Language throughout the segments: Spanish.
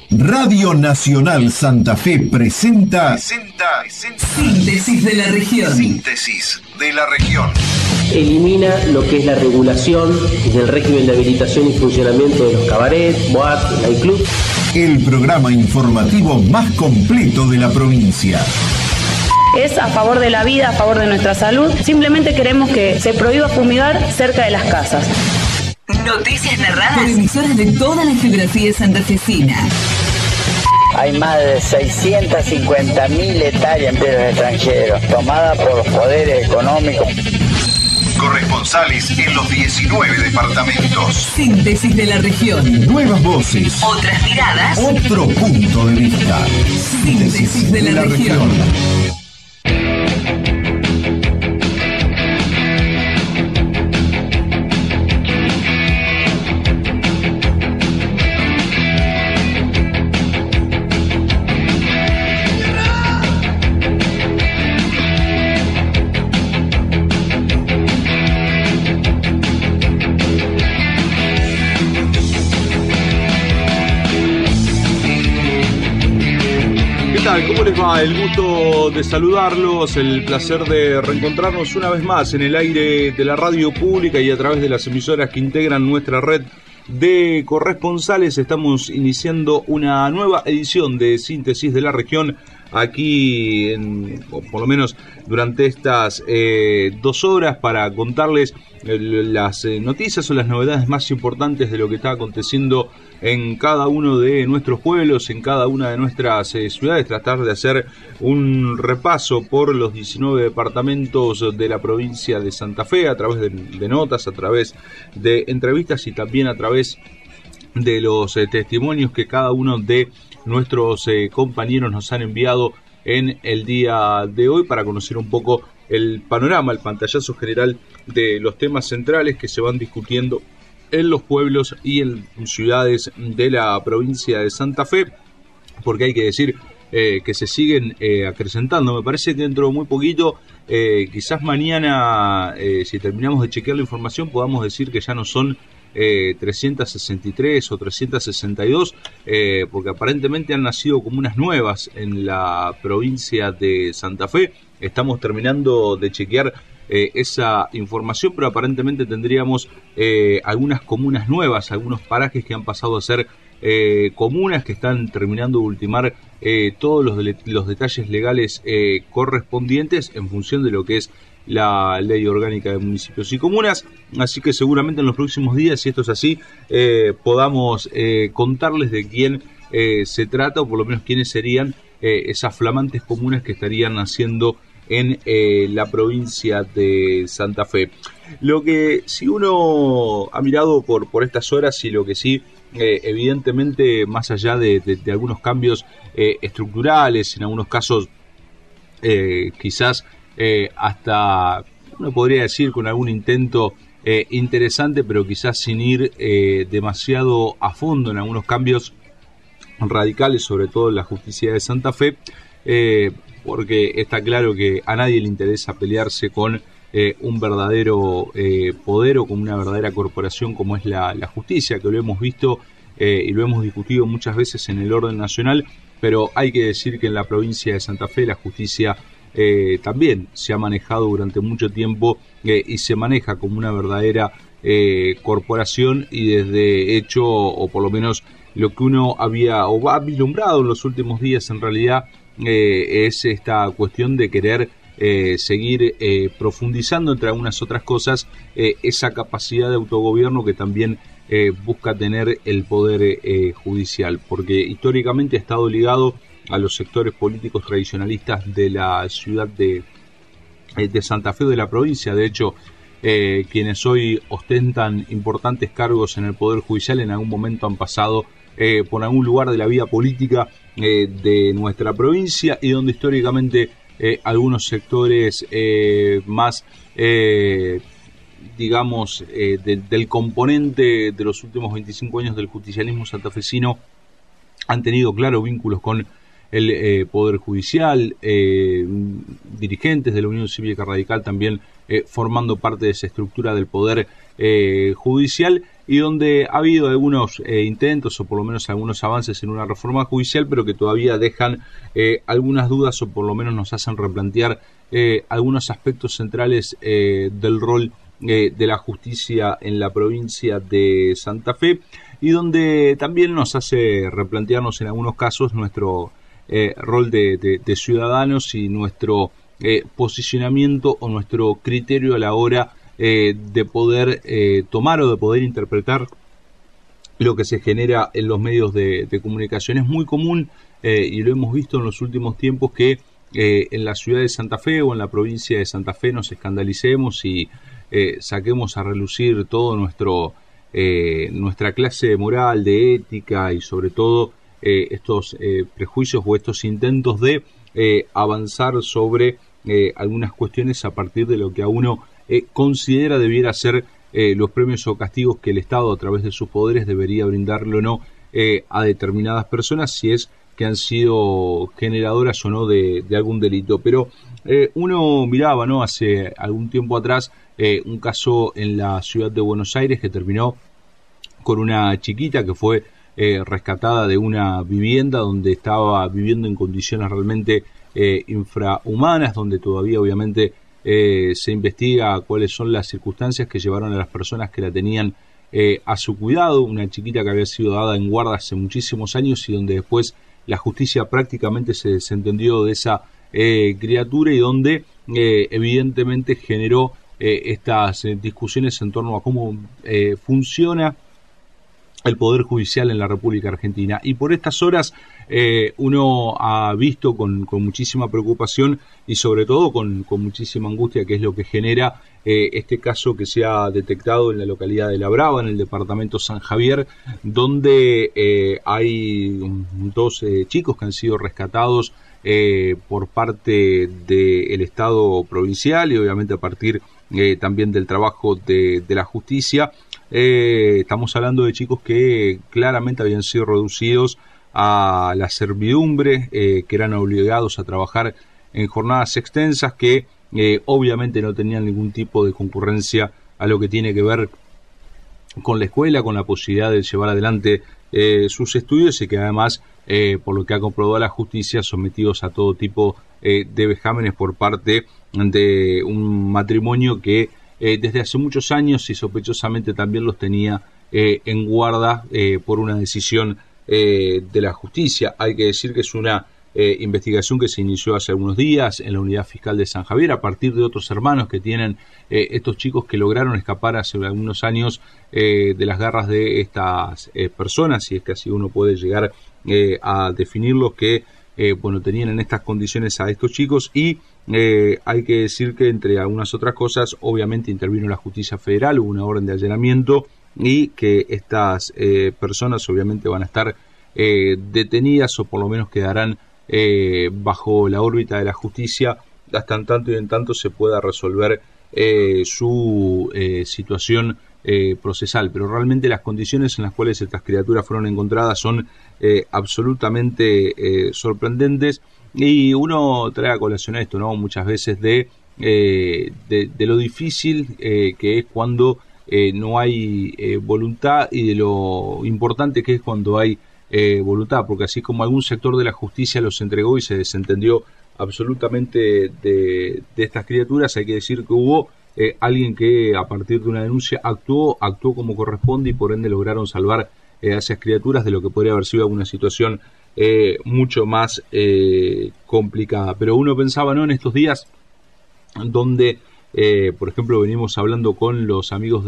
Radio Nacional Santa Fe presenta Síntesis de la región. Síntesis de la región. Elimina lo que es la regulación del régimen de habilitación y funcionamiento de los cabarets, boates, nightclubs. El programa informativo más completo de la provincia. Es a favor de la vida, a favor de nuestra salud. Simplemente queremos que se prohíba fumigar cerca de las casas. Noticias narradas por emisoras de toda la geografía santafesina. Hay más de 650.000 hectáreas de los extranjeros, tomadas por los poderes económicos. Corresponsales en los 19 departamentos. Síntesis de la región. Nuevas voces. Otras miradas. Otro punto de vista. Síntesis de la región. ¿Cómo les va? El gusto de saludarlos, el placer de reencontrarnos una vez más en el aire de la radio pública y a través de las emisoras que integran nuestra red de corresponsales. Estamos iniciando una nueva edición de Síntesis de la Región aquí, o por lo menos durante estas 2 horas, para contarles las noticias o las novedades más importantes de lo que está aconteciendo en cada uno de nuestros pueblos, en cada una de nuestras ciudades, tratar de hacer un repaso por los 19 departamentos de la provincia de Santa Fe a través de notas, a través de entrevistas y también a través de los testimonios que cada uno de nuestros compañeros nos han enviado en el día de hoy, para conocer un poco el panorama, el pantallazo general de los temas centrales que se van discutiendo en los pueblos y en ciudades de la provincia de Santa Fe, porque hay que decir que se siguen acrecentando. Me parece que dentro de muy poquito, quizás mañana, si terminamos de chequear la información, podamos decir que ya no son 363 o 362, porque aparentemente han nacido comunas nuevas en la provincia de Santa Fe. Estamos terminando de chequear esa información, pero aparentemente tendríamos algunas comunas nuevas, algunos parajes que han pasado a ser comunas, que están terminando de ultimar todos los detalles legales correspondientes en función de lo que es la Ley Orgánica de Municipios y Comunas. Así que seguramente en los próximos días, si esto es así, podamos contarles de quién se trata, o por lo menos quiénes serían esas flamantes comunas que estarían naciendo en la provincia de Santa Fe. Lo que, si uno ha mirado por estas horas, y lo que sí, evidentemente, más allá de algunos cambios estructurales, en algunos casos quizás hasta, uno podría decir, con algún intento interesante, pero quizás sin ir demasiado a fondo en algunos cambios radicales, sobre todo en la justicia de Santa Fe, porque está claro que a nadie le interesa pelearse con un verdadero poder o con una verdadera corporación como es la justicia, que lo hemos visto y lo hemos discutido muchas veces en el orden nacional, pero hay que decir que en la provincia de Santa Fe la justicia también se ha manejado durante mucho tiempo y se maneja como una verdadera corporación, y desde hecho, o por lo menos lo que uno había o ha vislumbrado en los últimos días, en realidad es esta cuestión de querer seguir profundizando, entre algunas otras cosas, esa capacidad de autogobierno que también busca tener el poder judicial, porque históricamente ha estado ligado a los sectores políticos tradicionalistas de la ciudad de Santa Fe, de la provincia. De hecho, quienes hoy ostentan importantes cargos en el Poder Judicial en algún momento han pasado por algún lugar de la vida política de nuestra provincia, y donde históricamente algunos sectores más, digamos, del componente de los últimos 25 años del justicialismo santafesino han tenido claros vínculos con el Poder Judicial, dirigentes de la Unión Cívica Radical también formando parte de esa estructura del Poder Judicial, y donde ha habido algunos intentos o por lo menos algunos avances en una reforma judicial, pero que todavía dejan algunas dudas o por lo menos nos hacen replantear algunos aspectos centrales del rol de la justicia en la provincia de Santa Fe, y donde también nos hace replantearnos en algunos casos nuestro rol de ciudadanos y nuestro posicionamiento o nuestro criterio a la hora de poder tomar o de poder interpretar lo que se genera en los medios de comunicación. Es muy común, y lo hemos visto en los últimos tiempos, que en la ciudad de Santa Fe o en la provincia de Santa Fe nos escandalicemos y saquemos a relucir todo nuestra clase moral, de ética y sobre todo estos prejuicios o estos intentos de avanzar sobre algunas cuestiones a partir de lo que a uno considera debiera ser los premios o castigos que el Estado a través de sus poderes debería brindarle o no a determinadas personas, si es que han sido generadoras o no de algún delito. Pero uno miraba, ¿no?, hace algún tiempo atrás un caso en la ciudad de Buenos Aires que terminó con una chiquita que fue rescatada de una vivienda donde estaba viviendo en condiciones realmente infrahumanas, donde todavía obviamente se investiga cuáles son las circunstancias que llevaron a las personas que la tenían a su cuidado, una chiquita que había sido dada en guarda hace muchísimos años y donde después la justicia prácticamente se desentendió de esa criatura y donde evidentemente generó estas discusiones en torno a cómo funciona el Poder Judicial en la República Argentina. Y por estas horas uno ha visto con muchísima preocupación y sobre todo con muchísima angustia qué es lo que genera este caso que se ha detectado en la localidad de La Brava, en el departamento San Javier, donde hay dos chicos que han sido rescatados por parte del Estado provincial y obviamente a partir también del trabajo de la justicia. Estamos hablando de chicos que claramente habían sido reducidos a la servidumbre, que eran obligados a trabajar en jornadas extensas, que obviamente no tenían ningún tipo de concurrencia a lo que tiene que ver con la escuela, con la posibilidad de llevar adelante sus estudios y que además, por lo que ha comprobado la justicia, sometidos a todo tipo de vejámenes por parte de un matrimonio que desde hace muchos años y sospechosamente también los tenía en guarda por una decisión de la justicia. Hay que decir que es una investigación que se inició hace algunos días en la unidad fiscal de San Javier a partir de otros hermanos que tienen estos chicos que lograron escapar hace algunos años de las garras de estas personas, si es que así uno puede llegar a definirlos, que tenían en estas condiciones a estos chicos. Y hay que decir que entre algunas otras cosas obviamente intervino la justicia federal, hubo una orden de allanamiento y que estas personas obviamente van a estar detenidas o por lo menos quedarán bajo la órbita de la justicia hasta en tanto y en tanto se pueda resolver su situación procesal. Pero realmente las condiciones en las cuales estas criaturas fueron encontradas son absolutamente sorprendentes, y uno trae a colación esto, ¿no?, muchas veces de lo difícil que es cuando no hay voluntad y de lo importante que es cuando hay voluntad, porque así como algún sector de la justicia los entregó y se desentendió absolutamente de estas criaturas, hay que decir que hubo alguien que a partir de una denuncia actuó como corresponde y por ende lograron salvar a esas criaturas de lo que podría haber sido alguna situación mucho más complicada. Pero uno pensaba, ¿no?, en estos días donde por ejemplo venimos hablando con los amigos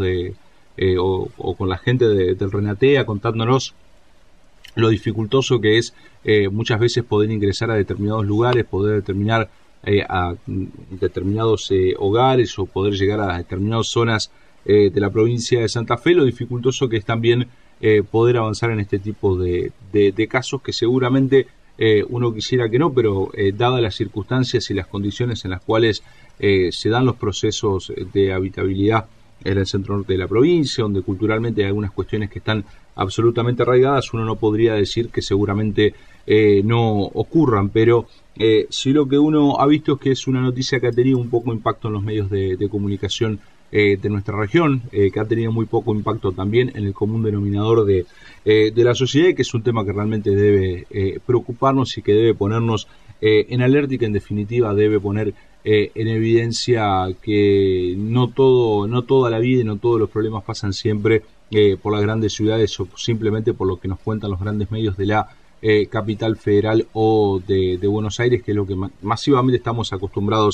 o con la gente del Renatea contándonos lo dificultoso que es muchas veces poder ingresar a determinados lugares, poder determinar a determinados hogares o poder llegar a determinadas zonas de la provincia de Santa Fe, lo dificultoso que es también poder avanzar en este tipo de casos que seguramente uno quisiera que no, pero dadas las circunstancias y las condiciones en las cuales se dan los procesos de habitabilidad en el centro norte de la provincia, donde culturalmente hay algunas cuestiones que están absolutamente arraigadas, uno no podría decir que seguramente no ocurran, pero sí lo que uno ha visto es que es una noticia que ha tenido un poco impacto en los medios de comunicación de nuestra región, que ha tenido muy poco impacto también en el común denominador de la sociedad, y que es un tema que realmente debe preocuparnos y que debe ponernos en alerta, y que en definitiva debe poner en evidencia que no toda la vida y no todos los problemas pasan siempre por las grandes ciudades, o simplemente por lo que nos cuentan los grandes medios de la capital federal o de Buenos Aires, que es lo que masivamente estamos acostumbrados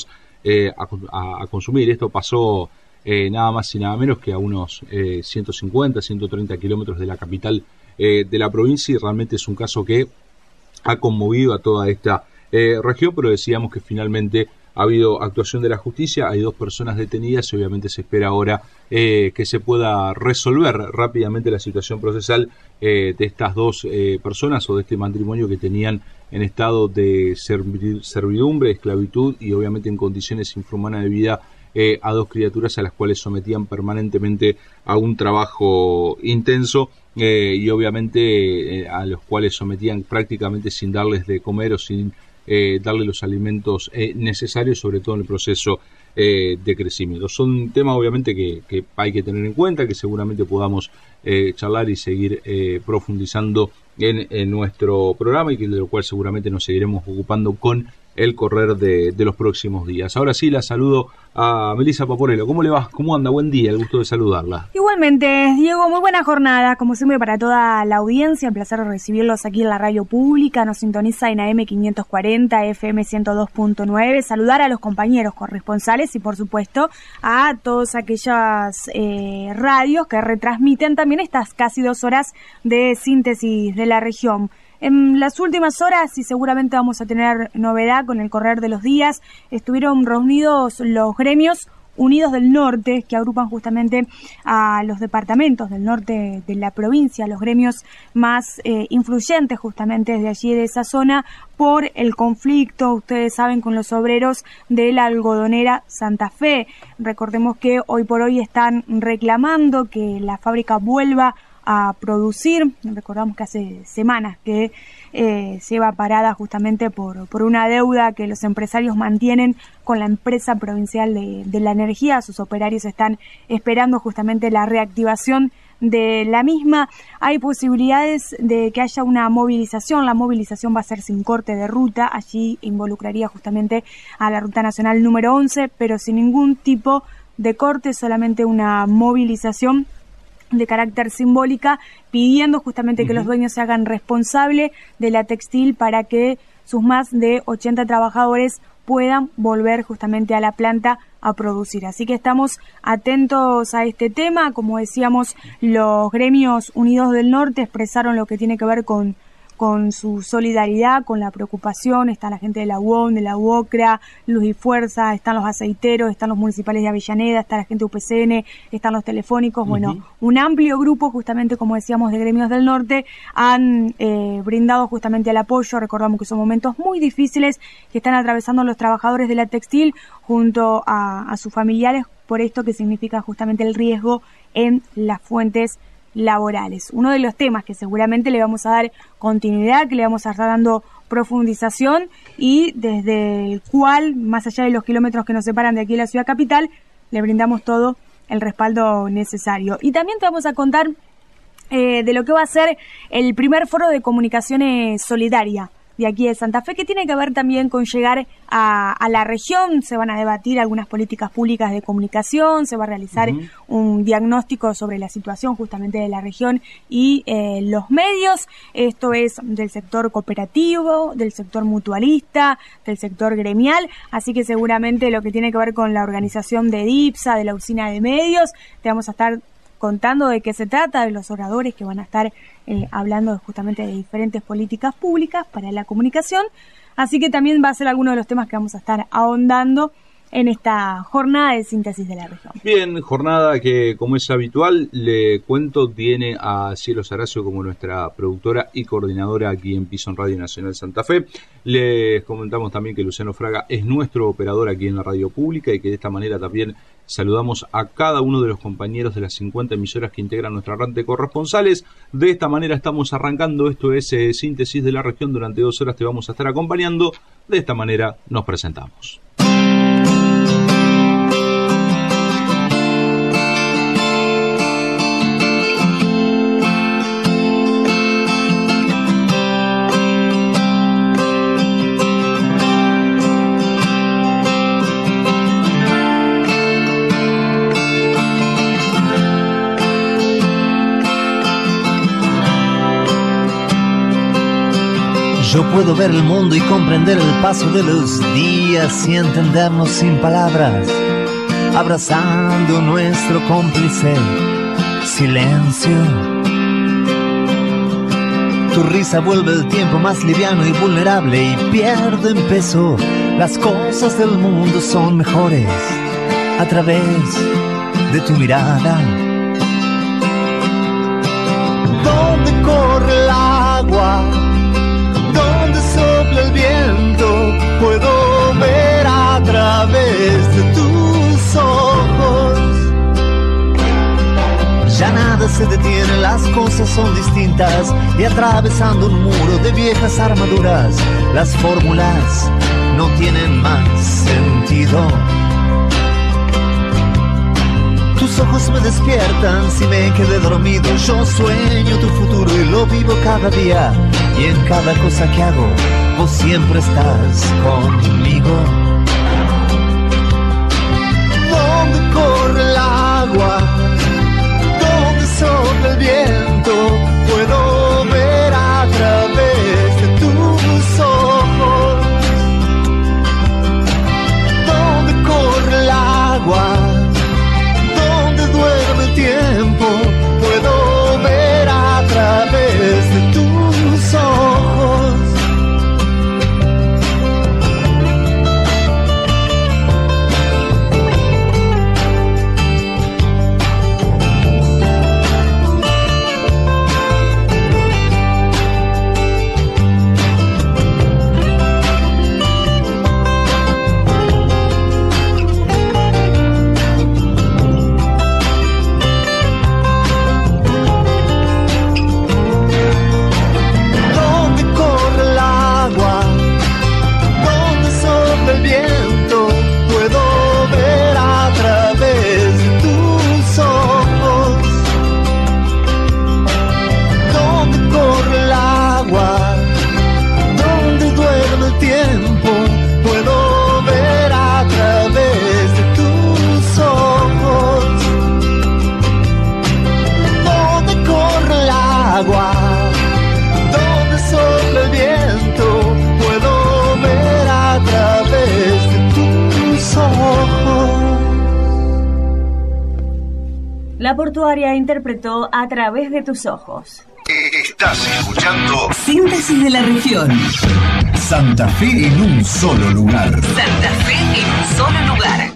a consumir. Esto pasó nada más y nada menos que a unos 150, 130 kilómetros de la capital de la provincia, y realmente es un caso que ha conmovido a toda esta región, pero decíamos que finalmente ha habido actuación de la justicia, hay 2 personas detenidas, y obviamente se espera ahora que se pueda resolver rápidamente la situación procesal de estas 2 personas, o de este matrimonio que tenían en estado de servidumbre, esclavitud y obviamente en condiciones infrahumanas de vida a 2 criaturas a las cuales sometían permanentemente a un trabajo intenso, y obviamente a los cuales sometían prácticamente sin darles de comer o sin darle los alimentos necesarios, sobre todo en el proceso de crecimiento. Son temas obviamente que hay que tener en cuenta, que seguramente podamos charlar y seguir profundizando en nuestro programa, y que de lo cual seguramente nos seguiremos ocupando con el correr de los próximos días. Ahora sí, la saludo a Melissa Paporello. ¿Cómo le va? ¿Cómo anda? Buen día, el gusto de saludarla. Igualmente, Diego, muy buena jornada, como siempre, para toda la audiencia. Un placer recibirlos aquí en la radio pública. Nos sintoniza en AM 540, FM 102.9. Saludar a los compañeros corresponsales y, por supuesto, a todas aquellas radios que retransmiten también estas casi 2 horas de síntesis de la región. En las últimas horas, y seguramente vamos a tener novedad con el correr de los días, estuvieron reunidos los gremios Unidos del Norte, que agrupan justamente a los departamentos del norte de la provincia, los gremios más influyentes justamente desde allí, de esa zona, por el conflicto, ustedes saben, con los obreros de la algodonera Santa Fe. Recordemos que hoy por hoy están reclamando que la fábrica vuelva a producir. Recordamos que hace semanas que se lleva parada justamente por una deuda que los empresarios mantienen con la empresa provincial de la energía. Sus operarios están esperando justamente la reactivación de la misma. Hay posibilidades de que haya una movilización. La movilización va a ser sin corte de ruta. Allí involucraría justamente a la ruta nacional número 11, pero sin ningún tipo de corte, solamente una movilización de carácter simbólica, pidiendo justamente que los dueños se hagan responsables de la textil para que sus más de 80 trabajadores puedan volver justamente a la planta a producir. Así que estamos atentos a este tema. Como decíamos, los gremios Unidos del Norte expresaron lo que tiene que ver con su solidaridad, con la preocupación. Está la gente de la UOM, de la UOCRA, Luz y Fuerza, están los aceiteros, están los municipales de Avellaneda, está la gente de UPCN, están los telefónicos. Bueno, un amplio grupo, justamente como decíamos, de gremios del norte han brindado justamente el apoyo. Recordamos que son momentos muy difíciles que están atravesando los trabajadores de la textil junto a sus familiares, por esto que significa justamente el riesgo en las fuentes laborales. Uno de los temas que seguramente le vamos a dar continuidad, que le vamos a estar dando profundización, y desde el cual, más allá de los kilómetros que nos separan de aquí de la ciudad capital, le brindamos todo el respaldo necesario. Y también te vamos a contar de lo que va a ser el primer foro de comunicaciones solidaria de aquí de Santa Fe, que tiene que ver también con llegar a la región. Se van a debatir algunas políticas públicas de comunicación, se va a realizar un diagnóstico sobre la situación justamente de la región y los medios. Esto es del sector cooperativo, del sector mutualista, del sector gremial, así que seguramente lo que tiene que ver con la organización de DIPSA, de la usina de medios, te vamos a estar contando de qué se trata, de los oradores que van a estar hablando justamente de diferentes políticas públicas para la comunicación. Así que también va a ser alguno de los temas que vamos a estar ahondando en esta jornada de síntesis de la región. Bien, jornada que, como es habitual, le cuento, tiene a Cielo Saracio como nuestra productora y coordinadora aquí en Piso en Radio Nacional Santa Fe. Les comentamos también que Luciano Fraga es nuestro operador aquí en la radio pública, y que de esta manera también saludamos a cada uno de los compañeros de las 50 emisoras que integran nuestra red de corresponsales. De esta manera estamos arrancando. Esto es Síntesis de la Región. Durante 2 horas te vamos a estar acompañando. De esta manera nos presentamos. Yo puedo ver el mundo y comprender el paso de los días y entendernos sin palabras, abrazando nuestro cómplice silencio. Tu risa vuelve el tiempo más liviano y vulnerable y pierde en peso. Las cosas del mundo son mejores a través de tu mirada. ¿Dónde corre el agua? ¿Dónde sopla el viento? Puedo ver a través de tus ojos. Ya nada se detiene, las cosas son distintas y atravesando un muro de viejas armaduras, las fórmulas no tienen más sentido. Tus ojos me despiertan si me quedé dormido. Yo sueño tu futuro y lo vivo cada día. Y en cada cosa que hago, vos siempre estás conmigo. ¿Dónde corre el agua? ¿Dónde sopla el viento? Puedo ver a través de tus ojos. ¿Dónde corre el agua? Duerme el tiempo, puedo ver a través de tus ojos. La Portuaria interpretó A través de tus ojos. Estás escuchando Síntesis de la región. Santa Fe en un solo lugar. Santa Fe en un solo lugar.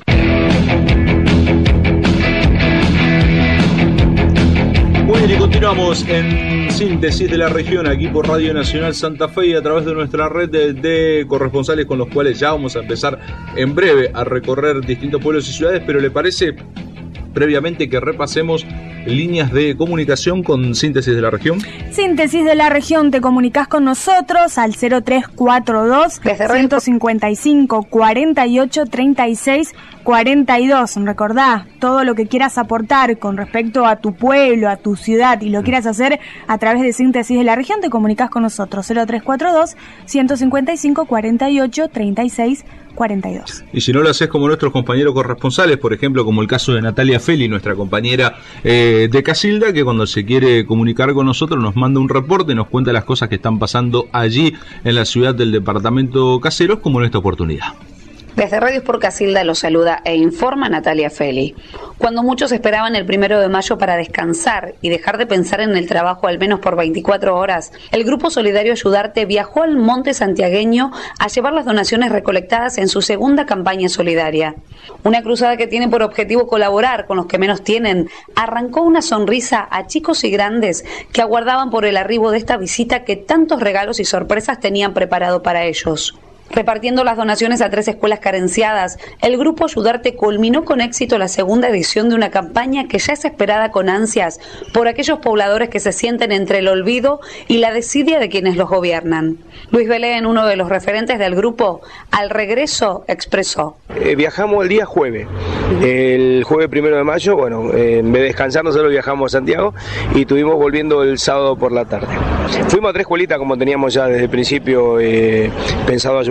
Muy bien, y continuamos en Síntesis de la región aquí por Radio Nacional Santa Fe y a través de nuestra red de corresponsales con los cuales ya vamos a empezar en breve a recorrer distintos pueblos y ciudades, pero ¿le parece previamente que repasemos líneas de comunicación con Síntesis de la región? Síntesis de la región, te comunicás con nosotros al 0342 155 48 36 42. Recordá, todo lo que quieras aportar con respecto a tu pueblo, a tu ciudad y lo quieras hacer a través de Síntesis de la región, te comunicás con nosotros 0342 155 48 36 42. Y si no lo haces como nuestros compañeros corresponsales, por ejemplo, como el caso de Natalia Feli, nuestra compañera de Casilda, que cuando se quiere comunicar con nosotros nos manda un reporte, nos cuenta las cosas que están pasando allí en la ciudad del departamento Caseros, como en esta oportunidad. Desde Radio por Casilda los saluda e informa Natalia Feli. Cuando muchos esperaban el 1 de mayo para descansar y dejar de pensar en el trabajo al menos por 24 horas, el Grupo Solidario Ayudarte viajó al Monte Santiagueño a llevar las donaciones recolectadas en su segunda campaña solidaria. Una cruzada que tiene por objetivo colaborar con los que menos tienen, arrancó una sonrisa a chicos y grandes que aguardaban por el arribo de esta visita que tantos regalos y sorpresas tenían preparado para ellos. Repartiendo las donaciones a 3 escuelas carenciadas, el Grupo Ayudarte culminó con éxito la segunda edición de una campaña que ya es esperada con ansias por aquellos pobladores que se sienten entre el olvido y la desidia de quienes los gobiernan. Luis Belén, uno de los referentes del grupo, al regreso expresó: viajamos el día jueves, el jueves 1 de mayo, bueno, en vez de descansar nosotros viajamos a Santiago y estuvimos volviendo el sábado por la tarde. Fuimos a 3 escuelitas como teníamos ya desde el principio pensado ayudar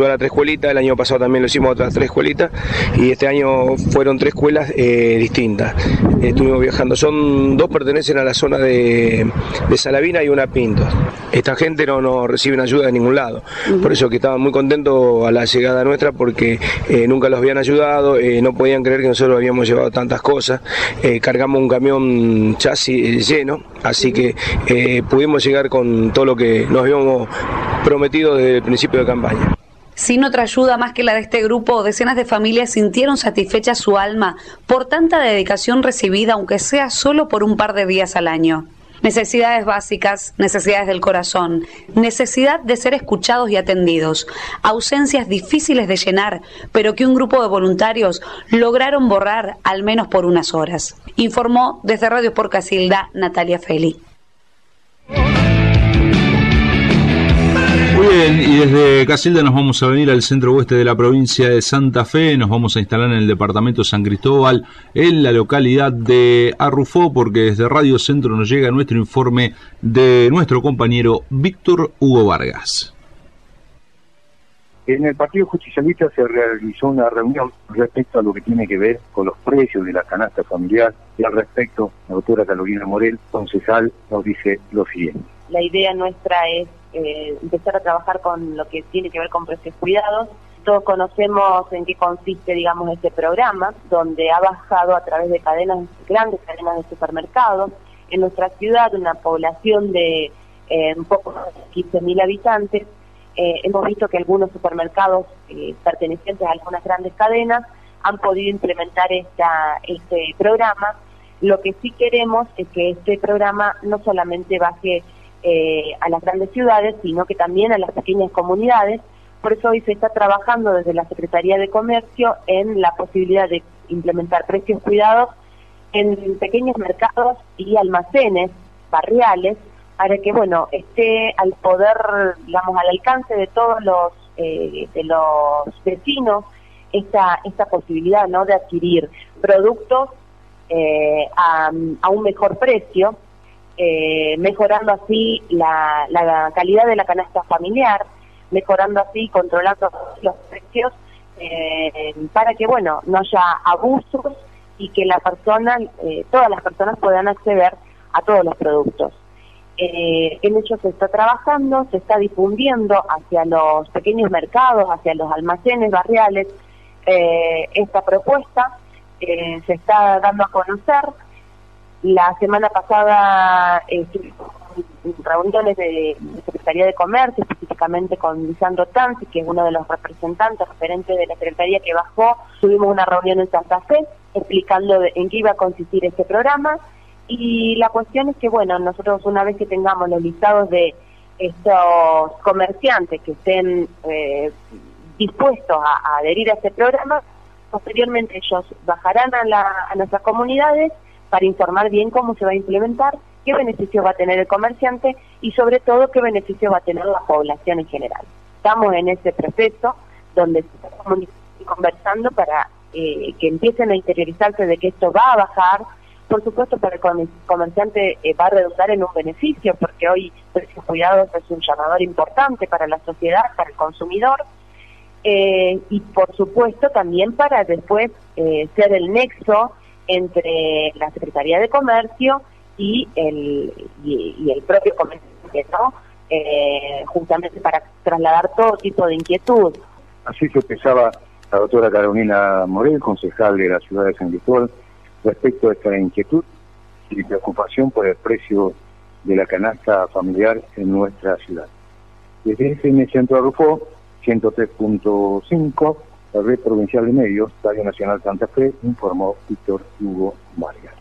ayudar a 3 escuelitas, el año pasado también lo hicimos a otras 3 escuelitas y este año fueron 3 escuelas distintas. Estuvimos viajando, son 2 pertenecen a la zona de Salavina y una Pinto. Esta gente no reciben ayuda de ningún lado, por eso que estaban muy contentos a la llegada nuestra porque nunca los habían ayudado, no podían creer que nosotros habíamos llevado tantas cosas, cargamos un camión chasis lleno, así que pudimos llegar con todo lo que nos habíamos prometido desde el principio de campaña. Sin otra ayuda más que la de este grupo, decenas de familias sintieron satisfecha su alma por tanta dedicación recibida, aunque sea solo por un par de días al año. Necesidades básicas, necesidades del corazón, necesidad de ser escuchados y atendidos, ausencias difíciles de llenar, pero que un grupo de voluntarios lograron borrar al menos por unas horas. Informó desde Radio Sport Casilda Natalia Feli. Muy bien, y desde Casilda nos vamos a venir al centro oeste de la provincia de Santa Fe, nos vamos a instalar en el departamento San Cristóbal, en la localidad de Arrufó, porque desde Radio Centro nos llega nuestro informe de nuestro compañero Víctor Hugo Vargas. En el Partido Justicialista se realizó una reunión respecto a lo que tiene que ver con los precios de la canasta familiar, y al respecto la doctora Carolina Morel, concejal, nos dice lo siguiente. La idea nuestra es empezar a trabajar con lo que tiene que ver con precios cuidados. Todos conocemos en qué consiste, digamos, este programa, donde ha bajado a través de grandes cadenas de supermercados. En nuestra ciudad, una población de un poco más de 15.000 habitantes, hemos visto que algunos supermercados pertenecientes a algunas grandes cadenas han podido implementar este programa. Lo que sí queremos es que este programa no solamente baje a las grandes ciudades, sino que también a las pequeñas comunidades. Por eso hoy se está trabajando desde la Secretaría de Comercio en la posibilidad de implementar precios cuidados en pequeños mercados y almacenes barriales, para que, bueno, esté al poder, digamos, al alcance de todos los vecinos esta posibilidad, ¿no?, de adquirir productos a un mejor precio, mejorando así la calidad de la canasta familiar, mejorando así, controlando los precios, para que, bueno, no haya abusos y que todas las personas puedan acceder a todos los productos. En ello se está trabajando, se está difundiendo hacia los pequeños mercados, hacia los almacenes barriales, esta propuesta se está dando a conocer. La semana pasada estuvimos en reuniones de Secretaría de Comercio, específicamente con Lisandro Tanzi, que es uno de los representantes, referentes de la Secretaría que bajó. Tuvimos una reunión en Santa Fe explicando en qué iba a consistir este programa. Y la cuestión es que, bueno, nosotros una vez que tengamos los listados de estos comerciantes que estén dispuestos a adherir a este programa, posteriormente ellos bajarán a nuestras comunidades para informar bien cómo se va a implementar, qué beneficio va a tener el comerciante y sobre todo qué beneficio va a tener la población en general. Estamos en ese proceso donde estamos conversando para que empiecen a interiorizarse de que esto va a bajar. Por supuesto, para el comerciante va a redundar en un beneficio, porque hoy Precios Cuidados es un llamador importante para la sociedad, para el consumidor, y por supuesto también para después ser el nexo entre la Secretaría de Comercio y el propio comerciante, ¿no? Justamente para trasladar todo tipo de inquietud. Así se expresaba la doctora Carolina Morel, concejal de la ciudad de San Cristóbal, respecto a esta inquietud y preocupación por el precio de la canasta familiar en nuestra ciudad. Desde FM Centro Arrufó, 103.5, la red provincial de medios, Radio Nacional Santa Fe, informó Víctor Hugo Vargas.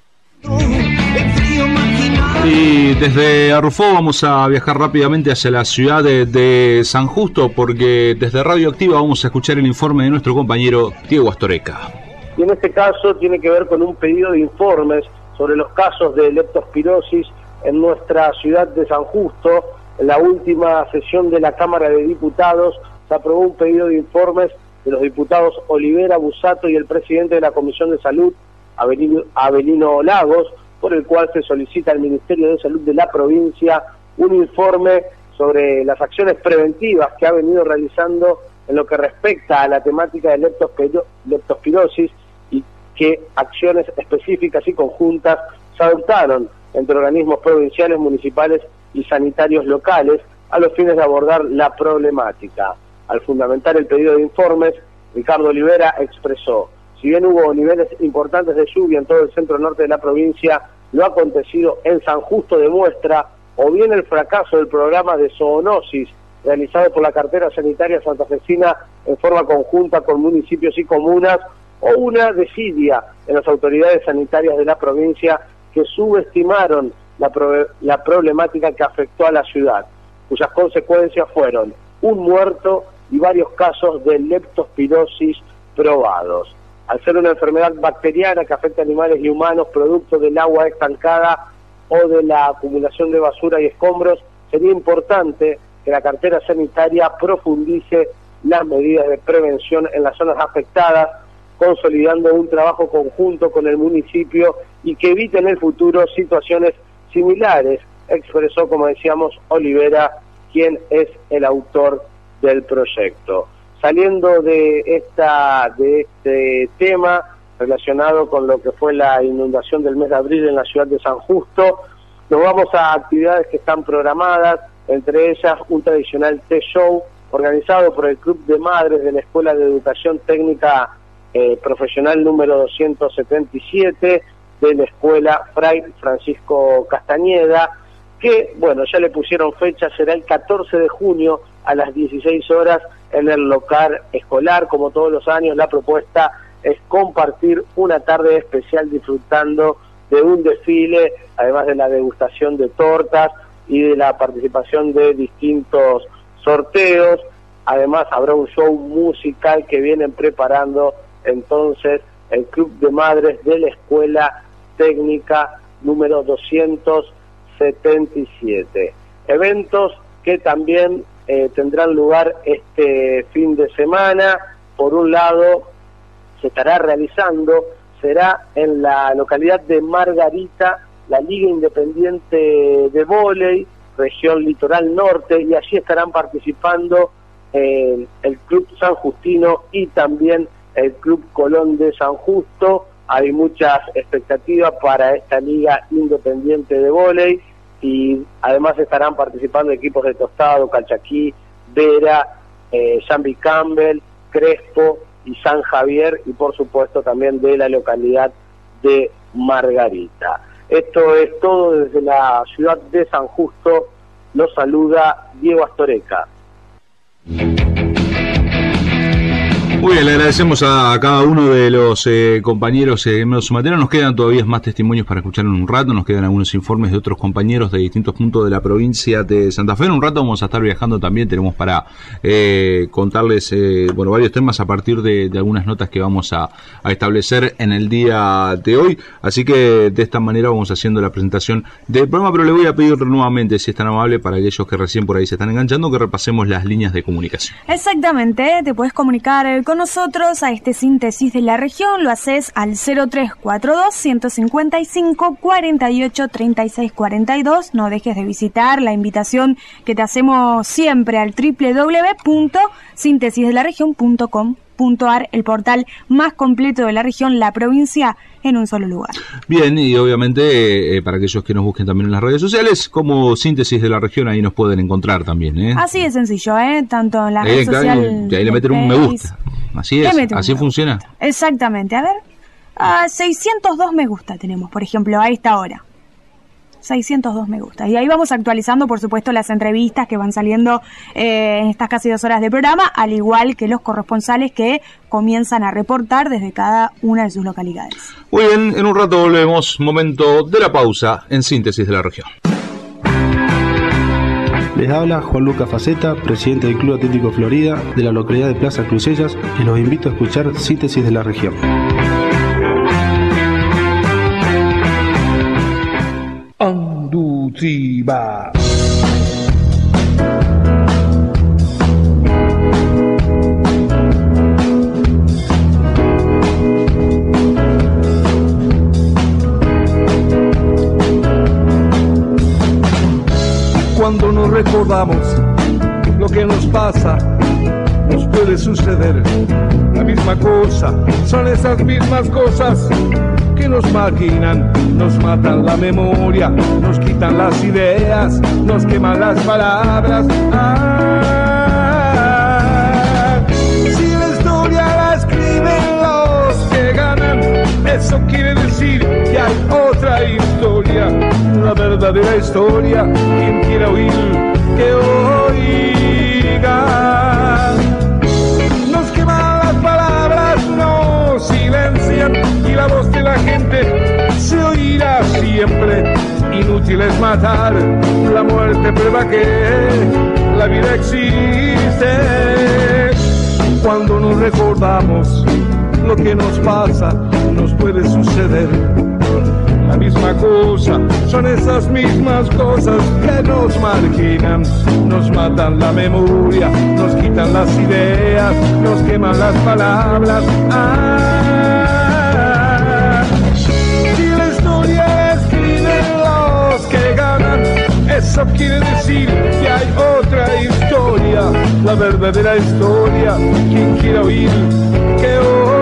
Y desde Arrufó vamos a viajar rápidamente hacia la ciudad de San Justo, porque desde Radioactiva vamos a escuchar el informe de nuestro compañero Diego Astoreca. Y en este caso tiene que ver con un pedido de informes sobre los casos de leptospirosis en nuestra ciudad de San Justo. En la última sesión de la Cámara de Diputados se aprobó un pedido de informes de los diputados Olivera, Busato y el presidente de la Comisión de Salud, Avelino Lagos, por el cual se solicita al Ministerio de Salud de la provincia un informe sobre las acciones preventivas que ha venido realizando en lo que respecta a la temática de leptospirosis y qué acciones específicas y conjuntas se adoptaron entre organismos provinciales, municipales y sanitarios locales a los fines de abordar la problemática. Al fundamentar el pedido de informes, Ricardo Olivera expresó: si bien hubo niveles importantes de lluvia en todo el centro norte de la provincia, lo acontecido en San Justo demuestra o bien el fracaso del programa de zoonosis realizado por la cartera sanitaria santafesina en forma conjunta con municipios y comunas, o una desidia en las autoridades sanitarias de la provincia que subestimaron la problemática que afectó a la ciudad, cuyas consecuencias fueron un muerto y varios casos de leptospirosis probados. Al ser una enfermedad bacteriana que afecta a animales y humanos producto del agua estancada o de la acumulación de basura y escombros, sería importante que la cartera sanitaria profundice las medidas de prevención en las zonas afectadas, consolidando un trabajo conjunto con el municipio y que evite en el futuro situaciones similares, expresó, como decíamos, Olivera, quien es el autor del proyecto. Saliendo de este tema relacionado con lo que fue la inundación del mes de abril en la ciudad de San Justo, nos vamos a actividades que están programadas, entre ellas un tradicional T-Show organizado por el Club de Madres de la Escuela de Educación Técnica Profesional número 277 de la Escuela Fray Francisco Castañeda, que, bueno, ya le pusieron fecha, será el 14 de junio a las 16 horas en el local escolar. Como todos los años, la propuesta es compartir una tarde especial disfrutando de un desfile, además de la degustación de tortas y de la participación de distintos sorteos. Además habrá un show musical que vienen preparando entonces el Club de Madres de la Escuela Técnica número 277. Eventos que también tendrán lugar este fin de semana. Por un lado, se estará realizando, será en la localidad de Margarita, la Liga Independiente de Vóley, región Litoral Norte, y allí estarán participando el Club San Justino y también el Club Colón de San Justo. Hay muchas expectativas para esta Liga Independiente de Vóley y además estarán participando equipos de Tostado, Calchaquí, Vera, Jambi Campbell, Crespo y San Javier, y por supuesto también de la localidad de Margarita. Esto es todo desde la ciudad de San Justo. Los saluda Diego Astoreca. Muy bien, le agradecemos a cada uno de los compañeros en su materia. Nos quedan todavía más testimonios para escuchar en un rato. Nos quedan algunos informes de otros compañeros de distintos puntos de la provincia de Santa Fe. En un rato vamos a estar viajando también. Tenemos para contarles varios temas a partir de algunas notas que vamos a establecer en el día de hoy. Así que de esta manera vamos haciendo la presentación del programa. Pero le voy a pedir nuevamente, si es tan amable, para aquellos que recién por ahí se están enganchando, que repasemos las líneas de comunicación. Exactamente, te puedes comunicar con nosotros a este Síntesis de la Región. Lo haces al 0342-155-48-3642. No dejes de visitar la invitación que te hacemos siempre al www.sintesisdelaregion.com.ar, el portal más completo de la región, la provincia, en un solo lugar. Bien, y obviamente para aquellos que nos busquen también en las redes sociales, como Síntesis de la Región, ahí nos pueden encontrar también. Así de sencillo, tanto en la red social. Y ahí le meten un me gusta. Así es, así funciona. Exactamente, a ver, 602 me gusta tenemos, por ejemplo, a esta hora. 602 me gusta. Y ahí vamos actualizando, por supuesto, las entrevistas que van saliendo en estas casi 2 horas de programa, al igual que los corresponsales que comienzan a reportar desde cada una de sus localidades. Muy bien, en un rato volvemos. Momento de la pausa en Síntesis de la Región. Les habla Juan Lucas Faceta, presidente del Club Atlético Florida de la localidad de Plaza Crucellas, y los invito a escuchar Síntesis de la Región. Andutriba. Cuando nos recordamos lo que nos pasa, nos puede suceder la misma cosa. Son esas mismas cosas que nos maquinan, nos matan la memoria, nos quitan las ideas, nos queman las palabras. Si la historia la escriben los que ganan, eso quiere decir que hay otra historia, la verdadera historia. Quien quiera oír, que oiga. Nos queman las palabras, nos silencian, y la voz de la gente se oirá siempre. Inútil es matar, la muerte prueba que la vida existe. Cuando nos recordamos lo que nos pasa, nos puede suceder la misma cosa. Son esas mismas cosas que nos marginan, nos matan la memoria, nos quitan las ideas, nos queman las palabras. Si la historia la escriben los que ganan, eso quiere decir que hay otra historia, la verdadera historia. Quien quiera oír, que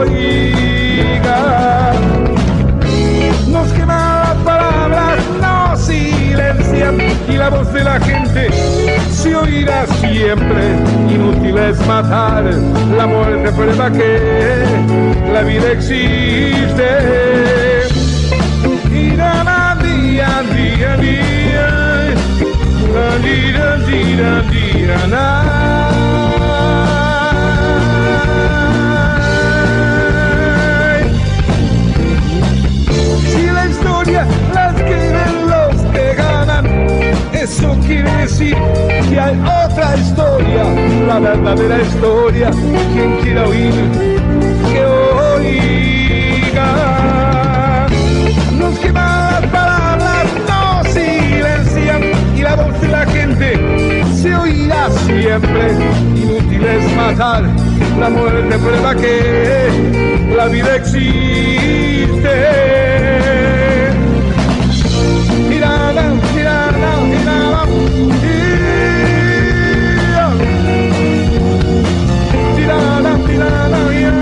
oiga. Nos queman las palabras, nos silencian, y la voz de la gente se oirá siempre. Inútil es matar, la muerte prueba que la vida existe. Día, día, día, día, día, día, Si la historia la escriben los que ganan, eso quiere decir que hay otra historia, la verdadera historia. Quien quiera oír, que oiga. Nos queman las palabras, nos silencian, y la voz de la gente se oirá siempre. Inútil es matar, la muerte prueba que la vida existe. Tirana, tirana, tirana, tirana, tirana,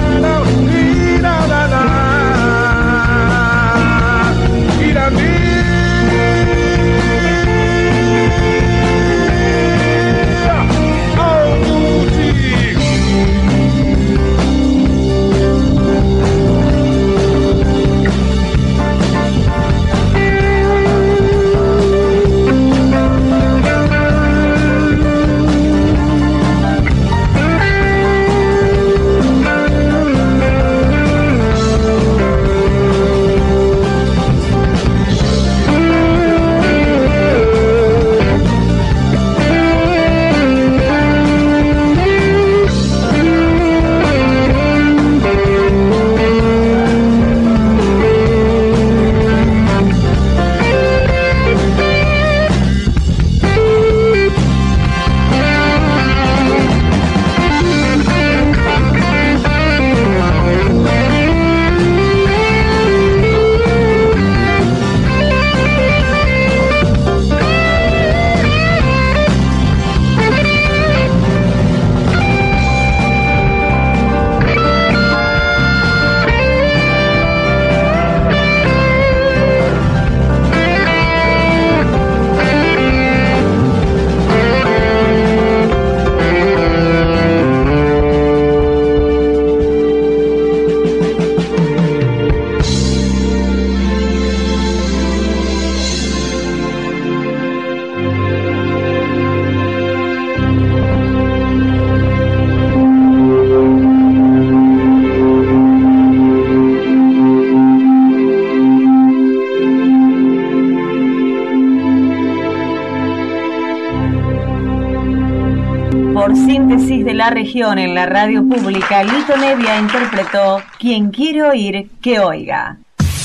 Síntesis de la región en la radio pública, Lito Nevia interpretó Quien quiere oír, que oiga.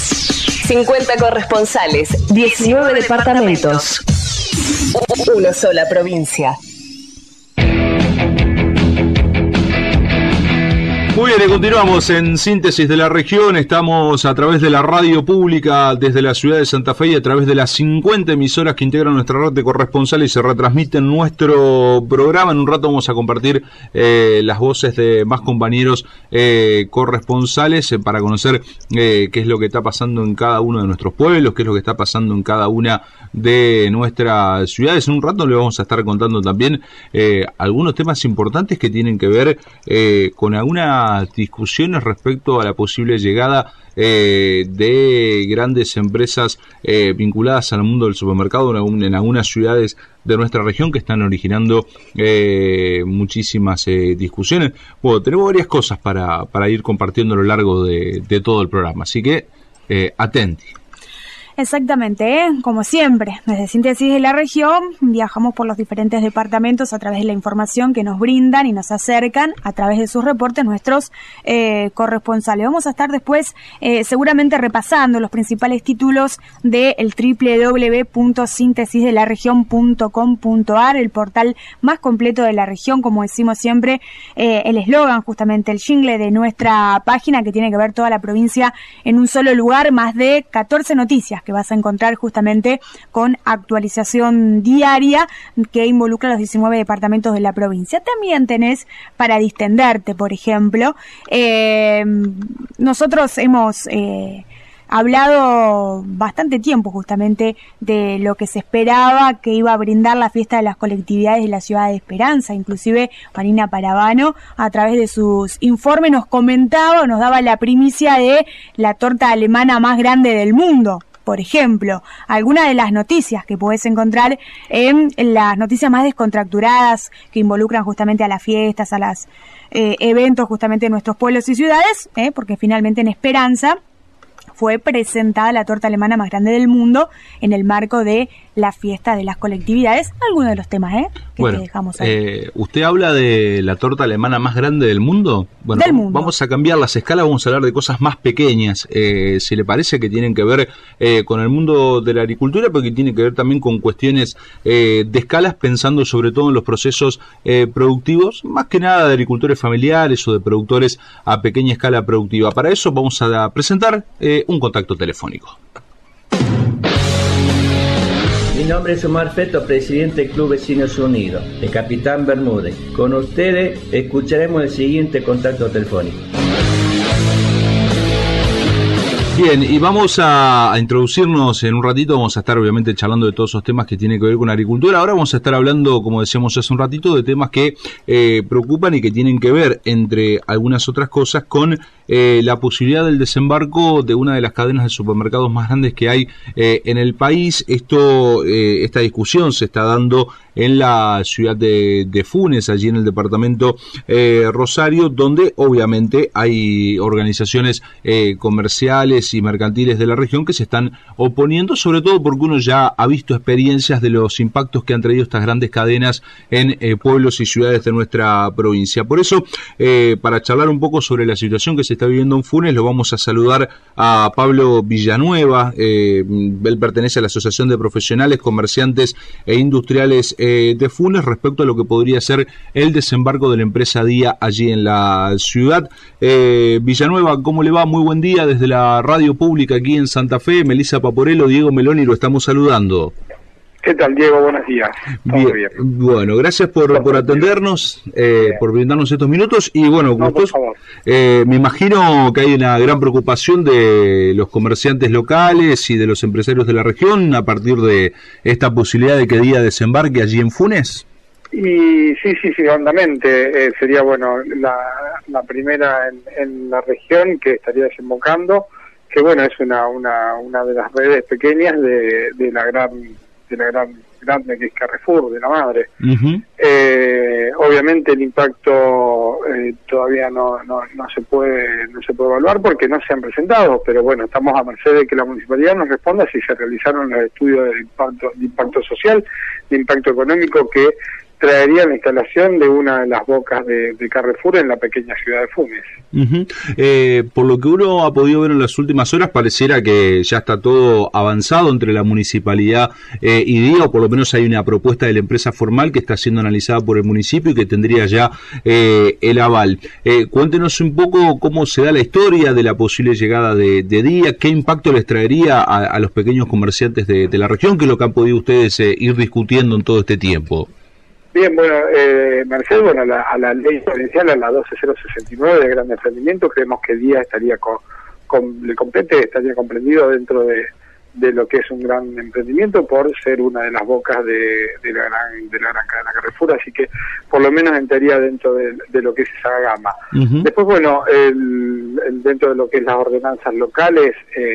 50 corresponsales, 19 departamentos, una sola provincia. Muy bien, y continuamos en Síntesis de la Región. Estamos a través de la radio pública desde la ciudad de Santa Fe y a través de las 50 emisoras que integran nuestra red de corresponsales y se retransmiten nuestro programa. En un rato vamos a compartir las voces de más compañeros corresponsales para conocer qué es lo que está pasando en cada uno de nuestros pueblos, qué es lo que está pasando en cada una de nuestras ciudades. En un rato le vamos a estar contando también algunos temas importantes que tienen que ver con algunas discusiones respecto a la posible llegada de grandes empresas vinculadas al mundo del supermercado en algunas ciudades de nuestra región que están originando muchísimas discusiones. Bueno, tenemos varias cosas para ir compartiendo a lo largo de todo el programa, así que atenti. Exactamente, como siempre, desde Síntesis de la Región viajamos por los diferentes departamentos a través de la información que nos brindan y nos acercan a través de sus reportes nuestros corresponsales. Vamos a estar después seguramente repasando los principales títulos del www.sintesisdelaregion.com.ar, el portal más completo de la región, como decimos siempre, el eslogan, justamente el jingle de nuestra página que tiene que ver toda la provincia en un solo lugar, más de 14 noticias que vas a encontrar justamente con actualización diaria que involucra los 19 departamentos de la provincia. También tenés para distenderte, por ejemplo. Nosotros hemos hablado bastante tiempo justamente de lo que se esperaba que iba a brindar la fiesta de las colectividades de la ciudad de Esperanza. Inclusive Marina Parabano, a través de sus informes, nos comentaba o nos daba la primicia de la torta alemana más grande del mundo. Por ejemplo, algunas de las noticias que podés encontrar en las noticias más descontracturadas que involucran justamente a las fiestas, a los eventos justamente de nuestros pueblos y ciudades, porque finalmente en Esperanza fue presentada la torta alemana más grande del mundo en el marco de la fiesta de las colectividades. Algunos de los temas que te dejamos ahí. ¿Usted habla de la torta alemana más grande del mundo? Bueno, del mundo. Vamos a cambiar las escalas, vamos a hablar de cosas más pequeñas, si le parece, que tienen que ver con el mundo de la agricultura, pero que tienen que ver también con cuestiones de escalas, pensando sobre todo en los procesos productivos, más que nada de agricultores familiares o de productores a pequeña escala productiva. Para eso vamos a presentar un contacto telefónico. Mi nombre es Omar Feto, presidente del Club Vecinos Unidos, de Capitán Bermúdez. Con ustedes escucharemos el siguiente contacto telefónico. Bien, y vamos a introducirnos en un ratito. Vamos a estar obviamente charlando de todos esos temas que tienen que ver con agricultura. Ahora vamos a estar hablando, como decíamos hace un ratito, de temas que preocupan y que tienen que ver, entre algunas otras cosas, con la posibilidad del desembarco de una de las cadenas de supermercados más grandes que hay en el país. Esta discusión se está dando en la ciudad de Funes, allí en el departamento Rosario, donde obviamente hay organizaciones comerciales y mercantiles de la región que se están oponiendo, sobre todo porque uno ya ha visto experiencias de los impactos que han traído estas grandes cadenas en pueblos y ciudades de nuestra provincia. Por eso, para charlar un poco sobre la situación que se está viviendo en Funes, lo vamos a saludar a Pablo Villanueva. Él pertenece a la Asociación de Profesionales, Comerciantes e Industriales de Funes, respecto a lo que podría ser el desembarco de la empresa Día allí en la ciudad. Villanueva, ¿cómo le va? Muy buen día desde la radio pública aquí en Santa Fe. Melissa Paporello, Diego Meloni, lo estamos saludando. ¿Qué tal, Diego? Buenos días. Bien. Bueno, gracias por atendernos, por brindarnos estos minutos. Y bueno, me imagino que hay una gran preocupación de los comerciantes locales y de los empresarios de la región a partir de esta posibilidad de que Día desembarque allí en Funes. Y sí, hondamente. Sería, bueno, la primera en la región que estaría desembocando, que bueno, es una de las redes pequeñas de la grande que es Carrefour, de la madre. Uh-huh. Obviamente el impacto todavía no se puede evaluar porque no se han presentado, pero bueno, estamos a merced de que la municipalidad nos responda si se realizaron los estudios de impacto social, de impacto económico que traería la instalación de una de las bocas de Carrefour en la pequeña ciudad de Funes. Por lo que uno ha podido ver en las últimas horas, pareciera que ya está todo avanzado entre la municipalidad y DIA, o por lo menos hay una propuesta de la empresa formal que está siendo analizada por el municipio y que tendría ya el aval. Cuéntenos un poco cómo se da la historia de la posible llegada de DIA, qué impacto les traería a los pequeños comerciantes de la región, que es lo que han podido ustedes ir discutiendo en todo este tiempo. Bien, bueno, Mercedes, bueno, a la ley provincial, a la 12069 de gran emprendimiento, creemos que DIA estaría estaría comprendido dentro de lo que es un gran emprendimiento por ser una de las bocas de la gran cadena Carrefour, así que por lo menos entraría dentro de lo que es esa gama. Después, bueno, dentro de lo que es las ordenanzas locales,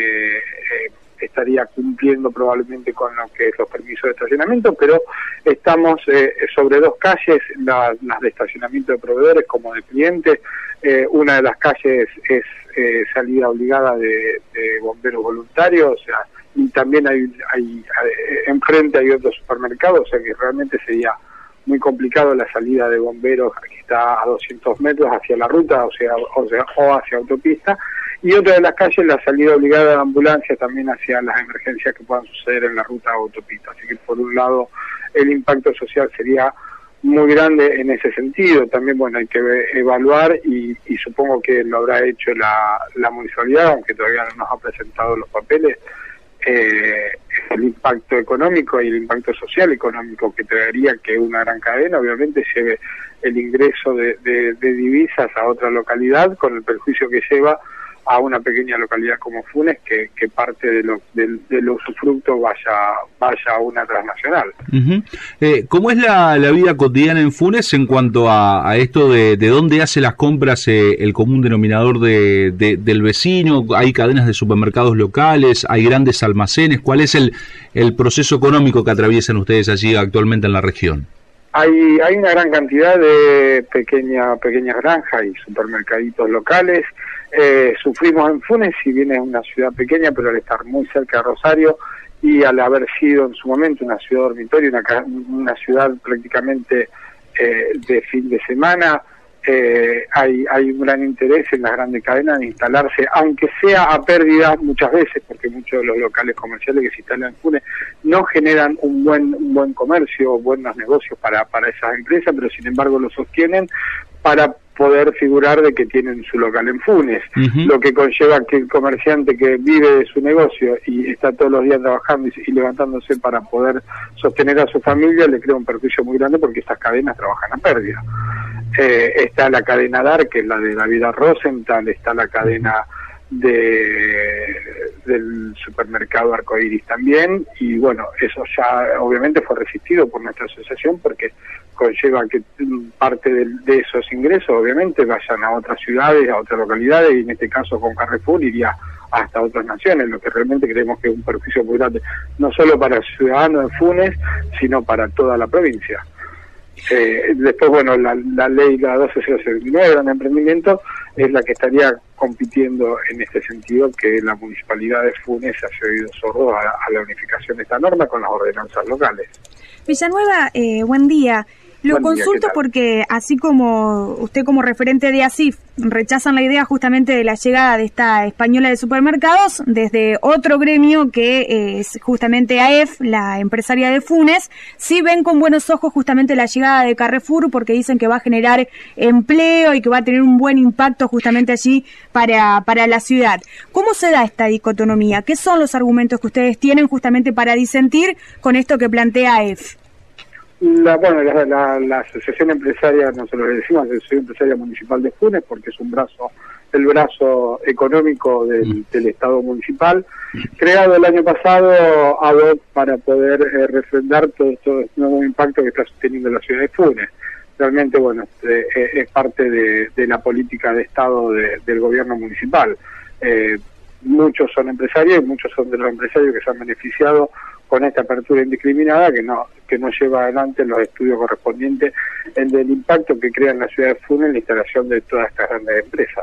estaría cumpliendo probablemente con lo que es los permisos de estacionamiento, pero estamos sobre dos calles, las de estacionamiento de proveedores como de clientes. Una de las calles es salida obligada de bomberos voluntarios, o sea, y también hay enfrente hay otro supermercado, o sea que realmente sería muy complicado la salida de bomberos, que está a 200 metros hacia la ruta, o hacia autopista. Y otra de las calles, la salida obligada de ambulancia también hacia las emergencias que puedan suceder en la ruta o autopista. Así que por un lado el impacto social sería muy grande en ese sentido. También, bueno, hay que evaluar y supongo que lo habrá hecho la municipalidad, aunque todavía no nos ha presentado los papeles, el impacto económico y el impacto social económico que traería que una gran cadena obviamente lleve el ingreso de divisas a otra localidad, con el perjuicio que lleva a una pequeña localidad como Funes, que parte del usufructo vaya a una transnacional. ¿Cómo es la vida cotidiana en Funes en cuanto a esto de dónde hace las compras el común denominador del vecino? ¿Hay cadenas de supermercados locales? ¿Hay grandes almacenes? ¿Cuál es el proceso económico que atraviesan ustedes allí actualmente en la región? Hay una gran cantidad de pequeñas granjas y supermercaditos locales. Sufrimos en Funes, si bien es una ciudad pequeña, pero al estar muy cerca de Rosario y al haber sido en su momento una ciudad dormitorio, una ciudad prácticamente de fin de semana, hay un gran interés en las grandes cadenas de instalarse, aunque sea a pérdida muchas veces, porque muchos de los locales comerciales que se instalan en Funes no generan un buen comercio, buenos negocios para esas empresas, pero sin embargo lo sostienen para poder figurar de que tienen su local en Funes, lo que conlleva que el comerciante que vive de su negocio y está todos los días trabajando y levantándose para poder sostener a su familia, le crea un perjuicio muy grande porque estas cadenas trabajan a pérdida. Está la cadena DAR, que es la de David Rosenthal, está la cadena del supermercado Arcoiris también, y bueno, eso ya obviamente fue resistido por nuestra asociación porque conlleva que parte de esos ingresos obviamente vayan a otras ciudades, a otras localidades, y en este caso con Carrefour iría hasta otras naciones, lo que realmente creemos que es un perjuicio muy grande, no solo para el ciudadano de Funes, sino para toda la provincia. Después, bueno, la ley, la 12069 de gran emprendimiento, es la que estaría compitiendo en este sentido, que la municipalidad de Funes se ha oído sordo a la unificación de esta norma con las ordenanzas locales. Villanueva, buen día. Lo consulto porque así como usted como referente de ASIF rechazan la idea justamente de la llegada de esta española de supermercados, desde otro gremio que es justamente AEF, la empresaria de Funes, sí ven con buenos ojos justamente la llegada de Carrefour porque dicen que va a generar empleo y que va a tener un buen impacto justamente allí para la ciudad. ¿Cómo se da esta dicotomía? ¿Qué son los argumentos que ustedes tienen justamente para disentir con esto que plantea AEF? La asociación empresaria, nosotros le decimos asociación empresaria municipal de Funes, porque es el brazo económico del Estado municipal, creado el año pasado ad hoc para poder refrendar todo este nuevo impacto que está sosteniendo la ciudad de Funes. Realmente, bueno, es parte de la política de Estado del gobierno municipal. Muchos son empresarios y muchos son de los empresarios que se han beneficiado con esta apertura indiscriminada que no lleva adelante los estudios correspondientes del impacto que crea en la ciudad de Funes la instalación de todas estas grandes empresas.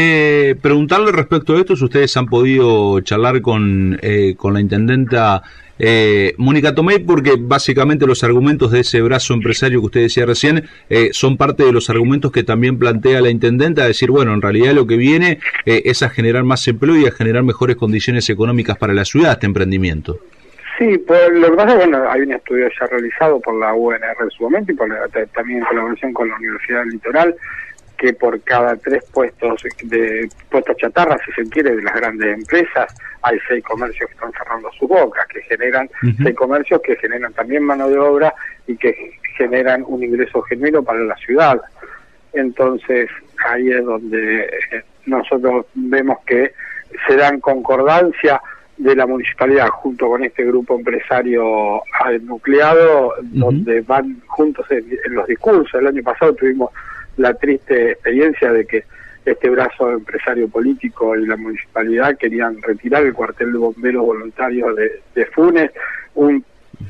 Preguntarle respecto a esto, si ustedes han podido charlar con la intendenta Mónica Tomei, porque básicamente los argumentos de ese brazo empresario que usted decía recién son parte de los argumentos que también plantea la intendenta, a decir, bueno, en realidad lo que viene es a generar más empleo y a generar mejores condiciones económicas para la ciudad, este emprendimiento. Sí, pues lo que pasa es que bueno, hay un estudio ya realizado por la UNR en su momento y también en colaboración con la Universidad del Litoral, que por cada 3 puestos chatarra, si se quiere, de las grandes empresas, hay 6 comercios que están cerrando sus bocas, que generan 6 comercios que generan también mano de obra y que generan un ingreso genuino para la ciudad. Entonces, ahí es donde nosotros vemos que se da en concordancia de la municipalidad junto con este grupo empresario nucleado, donde van juntos en los discursos. El año pasado tuvimos la triste experiencia de que este brazo empresario político y la municipalidad querían retirar el cuartel de bomberos voluntarios de Funes, un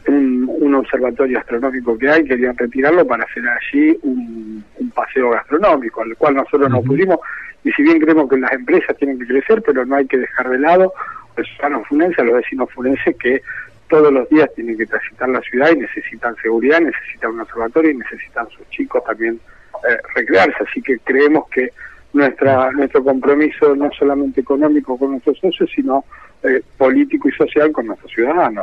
observatorio astronómico que hay, querían retirarlo para hacer allí un paseo gastronómico, al cual nosotros no pudimos, y si bien creemos que las empresas tienen que crecer, pero no hay que dejar de lado los ciudadanos funenses, a los vecinos funenses que todos los días tienen que transitar la ciudad y necesitan seguridad, necesitan un observatorio y necesitan sus chicos también recrearse, así que creemos que nuestro compromiso no solamente económico con nuestros socios, sino político y social con nuestros ciudadanos.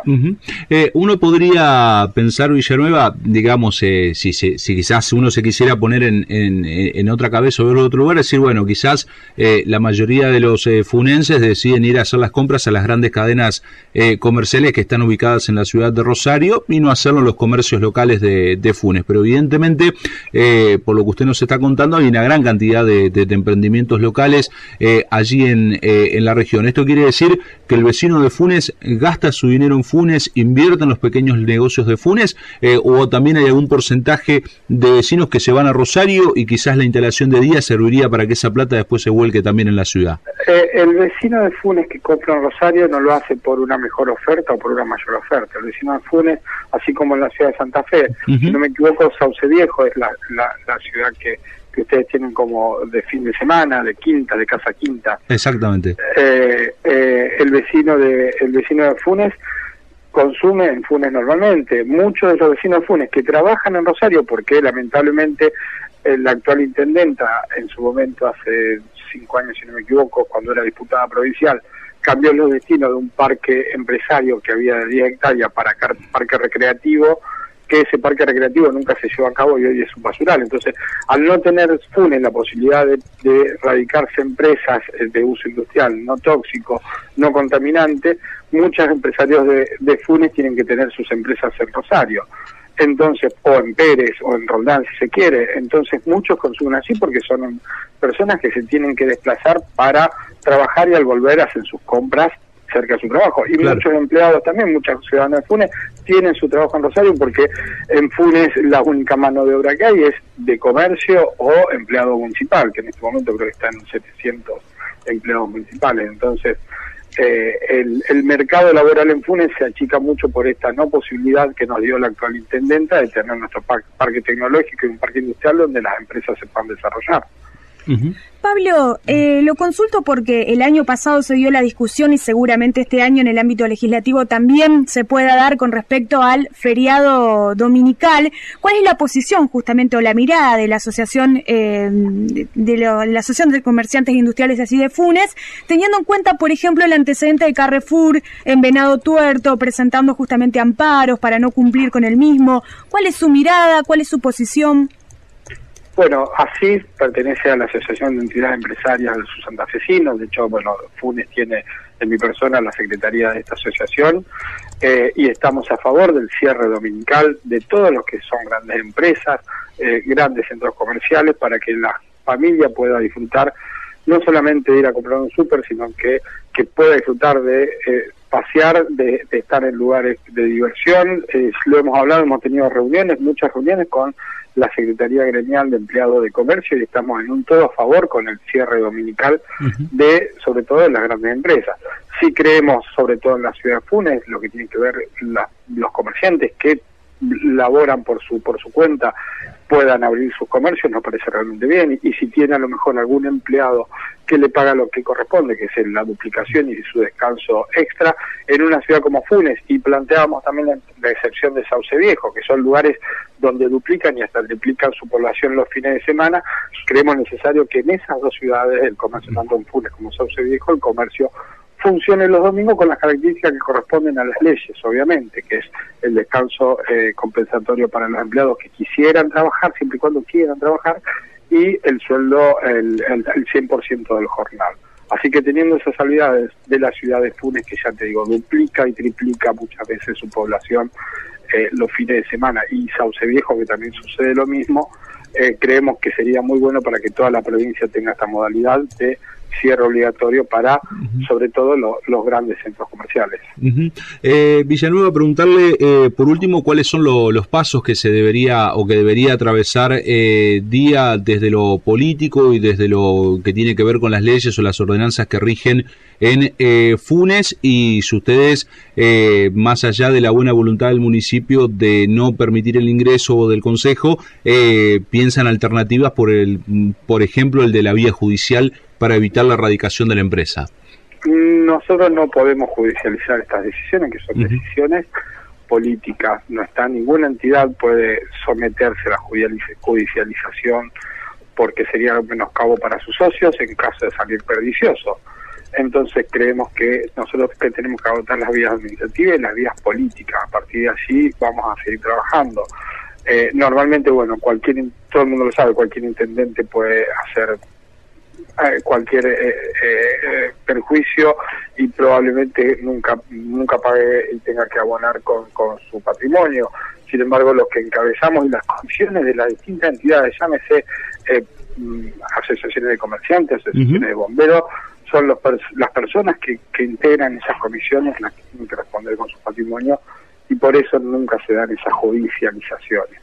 Uno podría pensar, Villanueva, digamos, si quizás uno se quisiera poner en otra cabeza o en otro lugar, decir, bueno, quizás la mayoría de los funenses deciden ir a hacer las compras a las grandes cadenas comerciales que están ubicadas en la ciudad de Rosario y no hacerlo en los comercios locales de Funes, pero evidentemente, por lo que usted nos está contando, hay una gran cantidad de emprendimientos locales allí en la región. Esto quiere decir que el vecino de Funes gasta su dinero en Funes, invierte en los pequeños negocios de Funes, o también hay algún porcentaje de vecinos que se van a Rosario y quizás la instalación de día serviría para que esa plata después se vuelque también en la ciudad. El vecino de Funes que compra en Rosario no lo hace por una mejor oferta o por una mayor oferta. El vecino de Funes, así como en la ciudad de Santa Fe, si no me equivoco, Sauce Viejo es la ciudad que ustedes tienen como de fin de semana, de quinta, de casa quinta. Exactamente. El vecino de Funes consume en Funes normalmente. Muchos de los vecinos de Funes que trabajan en Rosario, porque lamentablemente la actual intendenta, en su momento hace 5 años, si no me equivoco, cuando era diputada provincial, cambió los destinos de un parque empresario que había de 10 hectáreas para parque recreativo, que ese parque recreativo nunca se llevó a cabo y hoy es un basural. Entonces, al no tener Funes la posibilidad de radicarse empresas de uso industrial, no tóxico, no contaminante, muchos empresarios de Funes tienen que tener sus empresas en Rosario. Entonces, o en Pérez o en Roldán, si se quiere. Entonces, muchos consumen así porque son personas que se tienen que desplazar para trabajar y al volver hacen sus compras cerca de su trabajo. Y claro, muchos empleados también, muchos ciudadanos de Funes tienen su trabajo en Rosario porque en Funes la única mano de obra que hay es de comercio o empleado municipal, que en este momento creo que están 700 empleados municipales. Entonces, el mercado laboral en Funes se achica mucho por esta no posibilidad que nos dio la actual intendenta de tener nuestro parque tecnológico y un parque industrial donde las empresas se puedan desarrollar. Pablo, lo consulto porque el año pasado se dio la discusión y seguramente este año en el ámbito legislativo también se pueda dar con respecto al feriado dominical. ¿Cuál es la posición justamente o la mirada de la asociación la asociación de comerciantes industriales así de Funes, teniendo en cuenta, por ejemplo, el antecedente de Carrefour en Venado Tuerto presentando justamente amparos para no cumplir con el mismo? ¿Cuál es su mirada? ¿Cuál es su posición? Bueno, así pertenece a la Asociación de Entidades Empresarias de sus santafesinos. De hecho, bueno, Funes tiene en mi persona la secretaría de esta asociación y estamos a favor del cierre dominical de todos los que son grandes empresas, grandes centros comerciales, para que la familia pueda disfrutar no solamente de ir a comprar un súper, sino que pueda disfrutar de pasear, de estar en lugares de diversión. Lo hemos hablado, hemos tenido reuniones, muchas reuniones con la Secretaría Gremial de Empleados de Comercio y estamos en un todo a favor con el cierre dominical sobre todo de las grandes empresas. Sí creemos, sobre todo en la ciudad de Funes, lo que tiene que ver los comerciantes, que laboran por su cuenta puedan abrir sus comercios, nos parece realmente bien, y si tiene a lo mejor algún empleado que le paga lo que corresponde, que es la duplicación y su descanso extra, en una ciudad como Funes, y planteábamos también la excepción de Sauce Viejo, que son lugares donde duplican y hasta triplican su población los fines de semana. Creemos necesario que en esas dos ciudades, el comercio tanto en Funes como Sauce Viejo, el comercio funcione los domingos con las características que corresponden a las leyes, obviamente, que es el descanso compensatorio para los empleados que quisieran trabajar, siempre y cuando quieran trabajar, y el sueldo, el 100% del jornal. Así que teniendo esas salvedades de la ciudad de Funes, que ya te digo, duplica y triplica muchas veces su población los fines de semana, y Sauce Viejo, que también sucede lo mismo, creemos que sería muy bueno para que toda la provincia tenga esta modalidad de cierre obligatorio para, sobre todo, los grandes centros comerciales. Villanueva, preguntarle por último cuáles son los pasos que se debería atravesar día desde lo político y desde lo que tiene que ver con las leyes o las ordenanzas que rigen en Funes, y si ustedes, más allá de la buena voluntad del municipio de no permitir el ingreso del consejo, piensan alternativas por ejemplo, el de la vía judicial para evitar la erradicación de la empresa. Nosotros no podemos judicializar estas decisiones, que son decisiones políticas. No está, ninguna entidad puede someterse a la judicialización, porque sería un menoscabo para sus socios en caso de salir perdicioso. Entonces creemos que nosotros tenemos que agotar las vías administrativas y las vías políticas. A partir de allí vamos a seguir trabajando. Normalmente, bueno, todo el mundo lo sabe, cualquier intendente puede hacer cualquier perjuicio y probablemente nunca pague y tenga que abonar con su patrimonio. Sin embargo, los que encabezamos y las comisiones de las distintas entidades, llámese asociaciones de comerciantes, asociaciones de bomberos, son las personas que integran esas comisiones las que tienen que responder con su patrimonio, y por eso nunca se dan esas judicializaciones.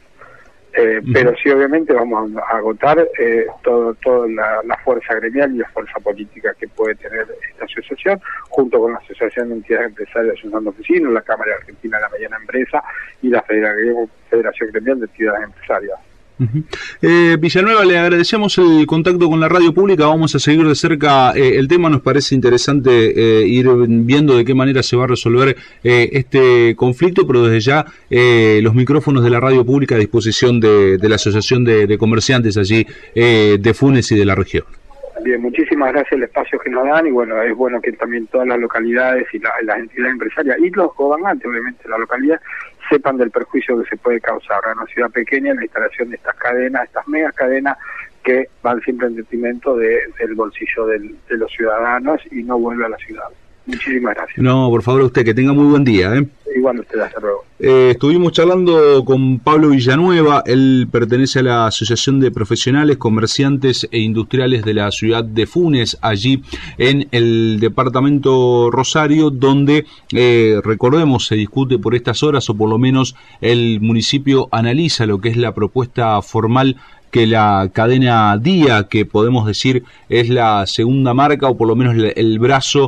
Pero sí, obviamente vamos a agotar toda la fuerza gremial y la fuerza política que puede tener esta asociación, junto con la Asociación de Entidades Empresarias Ayudando Oficinos, la Cámara Argentina de la Mediana Empresa y la Federación Gremial de Entidades Empresarias. Villanueva, le agradecemos el contacto con la radio pública. Vamos a seguir de cerca el tema. Nos parece interesante ir viendo de qué manera se va a resolver este conflicto, pero desde ya los micrófonos de la radio pública a disposición de la Asociación de Comerciantes allí de Funes y de la región. Bien, muchísimas gracias el espacio que nos dan, y bueno, es bueno que también todas las localidades y las entidades empresarias y los gobernantes, obviamente la localidad, sepan del perjuicio que se puede causar a una ciudad pequeña en la instalación de estas cadenas, estas mega cadenas que van siempre en detrimento del bolsillo de los ciudadanos y no vuelve a la ciudad. Muchísimas gracias. No, por favor, usted, que tenga muy buen día. Igual usted, hasta luego. Estuvimos charlando con Pablo Villanueva. Él pertenece a la Asociación de Profesionales, Comerciantes e Industriales de la ciudad de Funes, allí en el departamento Rosario, donde, recordemos, se discute por estas horas, o por lo menos el municipio analiza lo que es la propuesta formal que la cadena Día, que podemos decir es la segunda marca, o por lo menos el brazo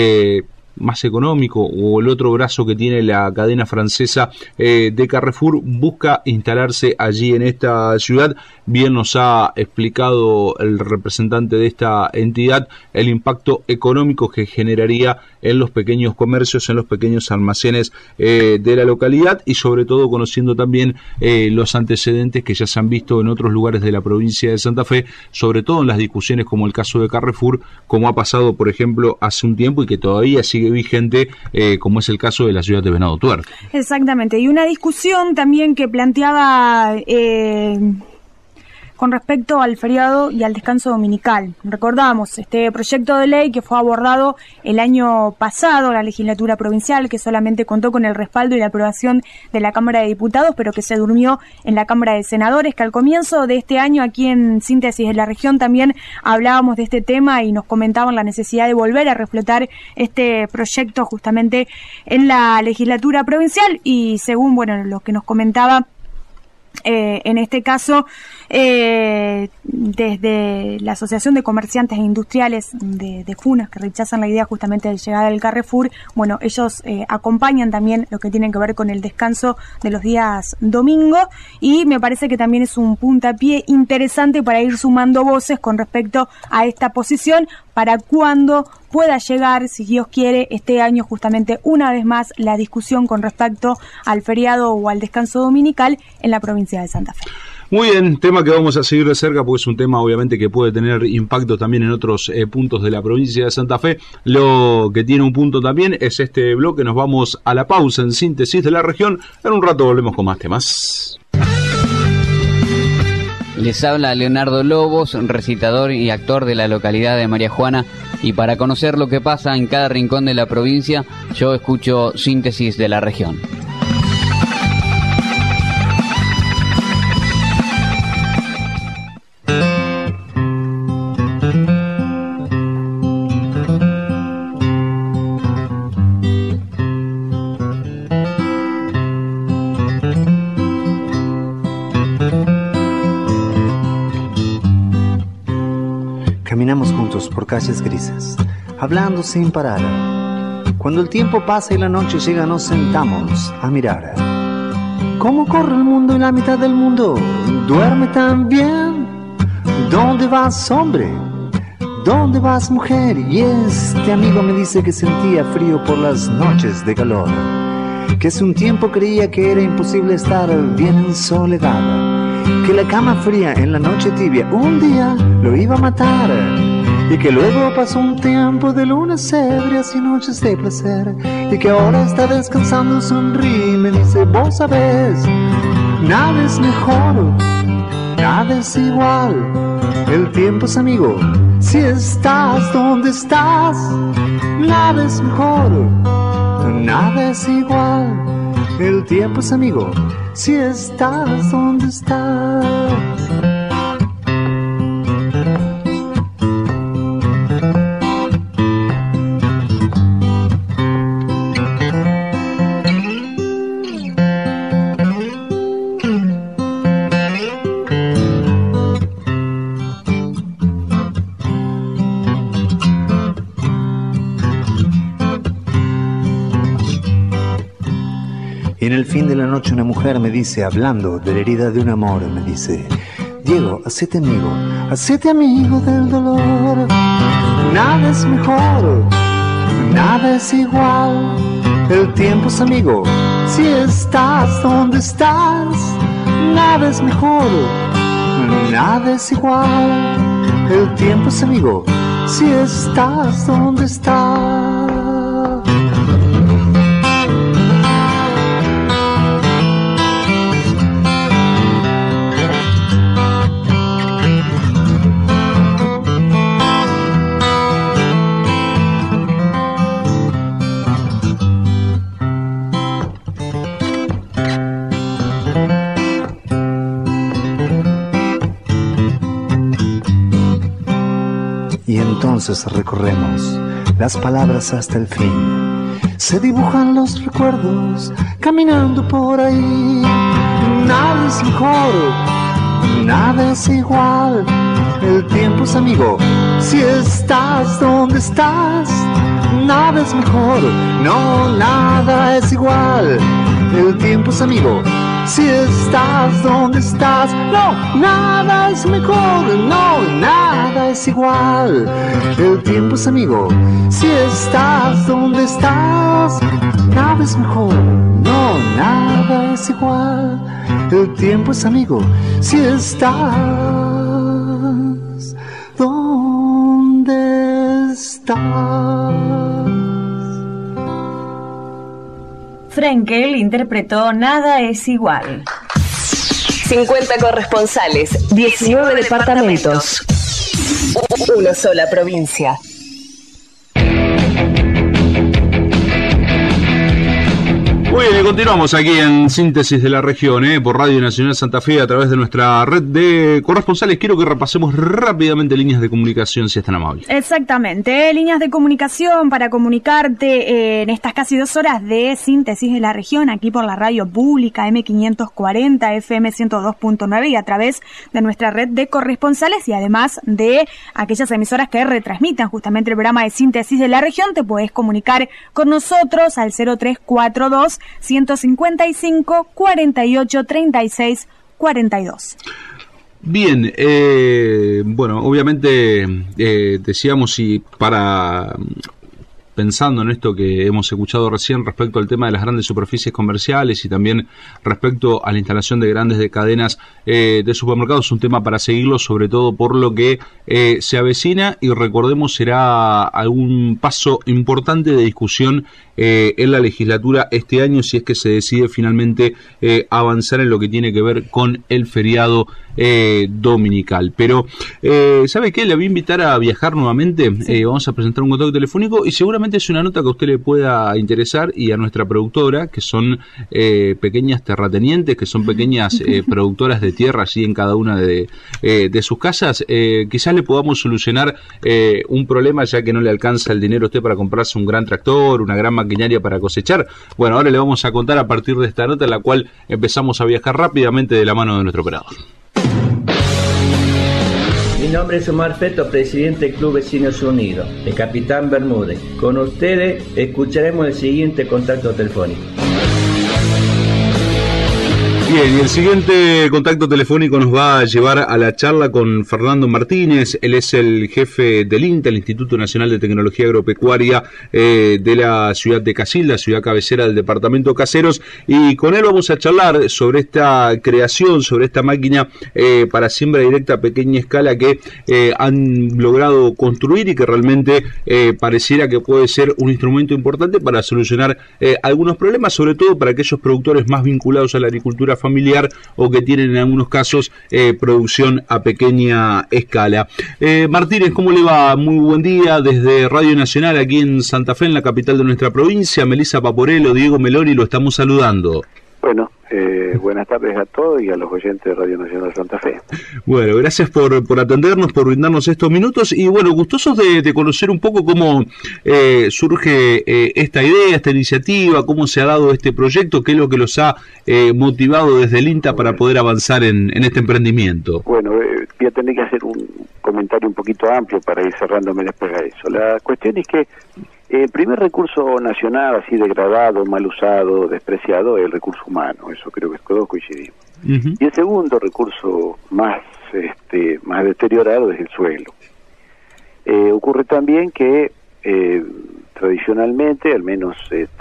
más económico, o el otro brazo que tiene la cadena francesa de Carrefour, busca instalarse allí en esta ciudad. Bien nos ha explicado el representante de esta entidad el impacto económico que generaría en los pequeños comercios, en los pequeños almacenes de la localidad, y sobre todo conociendo también los antecedentes que ya se han visto en otros lugares de la provincia de Santa Fe, sobre todo en las discusiones como el caso de Carrefour, como ha pasado por ejemplo hace un tiempo y que todavía sigue vigente, como es el caso de la ciudad de Venado Tuerto. Exactamente, y una discusión también que planteaba con respecto al feriado y al descanso dominical. Recordamos este proyecto de ley que fue abordado el año pasado, la legislatura provincial, que solamente contó con el respaldo y la aprobación de la Cámara de Diputados, pero que se durmió en la Cámara de Senadores, que al comienzo de este año aquí en Síntesis de la Región también hablábamos de este tema y nos comentaban la necesidad de volver a reflotar este proyecto justamente en la legislatura provincial, y según lo que nos comentaba En este caso, desde la Asociación de Comerciantes e Industriales de Funes, que rechazan la idea justamente de llegada del Carrefour, bueno, ellos acompañan también lo que tiene que ver con el descanso de los días domingo, y me parece que también es un puntapié interesante para ir sumando voces con respecto a esta posición, para cuando pueda llegar, si Dios quiere, este año justamente una vez más la discusión con respecto al feriado o al descanso dominical en la provincia de Santa Fe. Muy bien, tema que vamos a seguir de cerca porque es un tema obviamente que puede tener impacto también en otros puntos de la provincia de Santa Fe. Lo que tiene un punto también es este bloque. Nos vamos a la pausa en Síntesis de la Región. En un rato volvemos con más temas. Les habla Leonardo Lobos, recitador y actor de la localidad de María Juana, y para conocer lo que pasa en cada rincón de la provincia, yo escucho Síntesis de la Región. Caminamos juntos por calles grises, hablando sin parar. Cuando el tiempo pasa y la noche llega, nos sentamos a mirar cómo corre el mundo y la mitad del mundo duerme tan bien. ¿Dónde vas, hombre? ¿Dónde vas, mujer? Y este amigo me dice que sentía frío por las noches de calor, que hace un tiempo creía que era imposible estar bien en soledad, que la cama fría en la noche tibia un día lo iba a matar, y que luego pasó un tiempo de lunas ebrias y noches de placer, y que ahora está descansando, sonríe y me dice: vos sabés, nada es mejor, nada es igual, el tiempo es amigo, si estás donde estás, nada es mejor, nada es igual, el tiempo es amigo, si estás donde estás. Y en el fin de la noche una mujer me dice, hablando de la herida de un amor, me dice: Diego, hacete amigo del dolor. Nada es mejor, nada es igual, el tiempo es amigo, si estás donde estás. Nada es mejor, nada es igual, el tiempo es amigo, si estás donde estás. Y entonces recorremos las palabras hasta el fin. Se dibujan los recuerdos caminando por ahí. Nada es mejor, nada es igual, el tiempo es amigo, si estás donde estás. Nada es mejor, no, nada es igual, el tiempo es amigo, si estás donde estás. No, nada es mejor, no, nada es igual, el tiempo es amigo, si estás donde estás. Nada es mejor, no, nada es igual, el tiempo es amigo, si estás donde estás. Frenkel interpretó Nada es igual. 50 corresponsales, 19 departamentos, una sola provincia. Muy bien, y continuamos aquí en Síntesis de la Región, por Radio Nacional Santa Fe, a través de nuestra red de corresponsales. Quiero que repasemos rápidamente líneas de comunicación, si es tan amable. Exactamente, líneas de comunicación para comunicarte en estas casi 2 horas de Síntesis de la Región, aquí por la radio pública M540, FM 102.9 y a través de nuestra red de corresponsales, y además de aquellas emisoras que retransmitan justamente el programa de Síntesis de la Región. Te puedes comunicar con nosotros al 0342 155 48 36 42. Bien, bueno, obviamente decíamos, y para pensando en esto que hemos escuchado recién respecto al tema de las grandes superficies comerciales y también respecto a la instalación de grandes cadenas de supermercados, un tema para seguirlo, sobre todo por lo que se avecina, y recordemos será algún paso importante de discusión en la legislatura este año, si es que se decide finalmente avanzar en lo que tiene que ver con el feriado dominical. Pero, ¿sabe qué? Le voy a invitar a viajar nuevamente. Sí. Vamos a presentar un contacto telefónico y seguramente es una nota que a usted le pueda interesar, y a nuestra productora, que son pequeñas terratenientes, que son pequeñas productoras de tierra así en cada una de sus casas. Quizás le podamos solucionar un problema, ya que no le alcanza el dinero a usted para comprarse un gran tractor, una gran maquinaria para cosechar. Bueno, ahora le vamos a contar a partir de esta nota, en la cual empezamos a viajar rápidamente de la mano de nuestro operador. Mi nombre es Omar Feto, presidente del Club Vecinos Unidos, de Capitán Bermúdez. Con ustedes escucharemos el siguiente contacto telefónico. Bien, y el siguiente contacto telefónico nos va a llevar a la charla con Fernando Martínez. Él es el jefe del INTA, el Instituto Nacional de Tecnología Agropecuaria de la ciudad de Casilda, ciudad cabecera del departamento Caseros, y con él vamos a charlar sobre esta creación, sobre esta máquina para siembra directa a pequeña escala que han logrado construir y que realmente pareciera que puede ser un instrumento importante para solucionar algunos problemas, sobre todo para aquellos productores más vinculados a la agricultura familiar o que tienen en algunos casos producción a pequeña escala. Martínez, ¿cómo le va? Muy buen día desde Radio Nacional aquí en Santa Fe, en la capital de nuestra provincia. Melissa Paporello, Diego Meloni, lo estamos saludando. Bueno, buenas tardes a todos y a los oyentes de Radio Nacional Santa Fe. Bueno, gracias por atendernos, por brindarnos estos minutos, y bueno, gustosos de conocer un poco cómo surge esta idea, esta iniciativa, cómo se ha dado este proyecto, qué es lo que los ha motivado desde el INTA para poder avanzar en este emprendimiento. Bueno, voy a tener que hacer un comentario un poquito amplio para ir cerrándome después a eso. La cuestión es que el primer recurso nacional así degradado, mal usado, despreciado es el recurso humano, eso creo que todos coincidimos. Uh-huh. Y el segundo recurso más deteriorado es el suelo. Ocurre también que tradicionalmente, al menos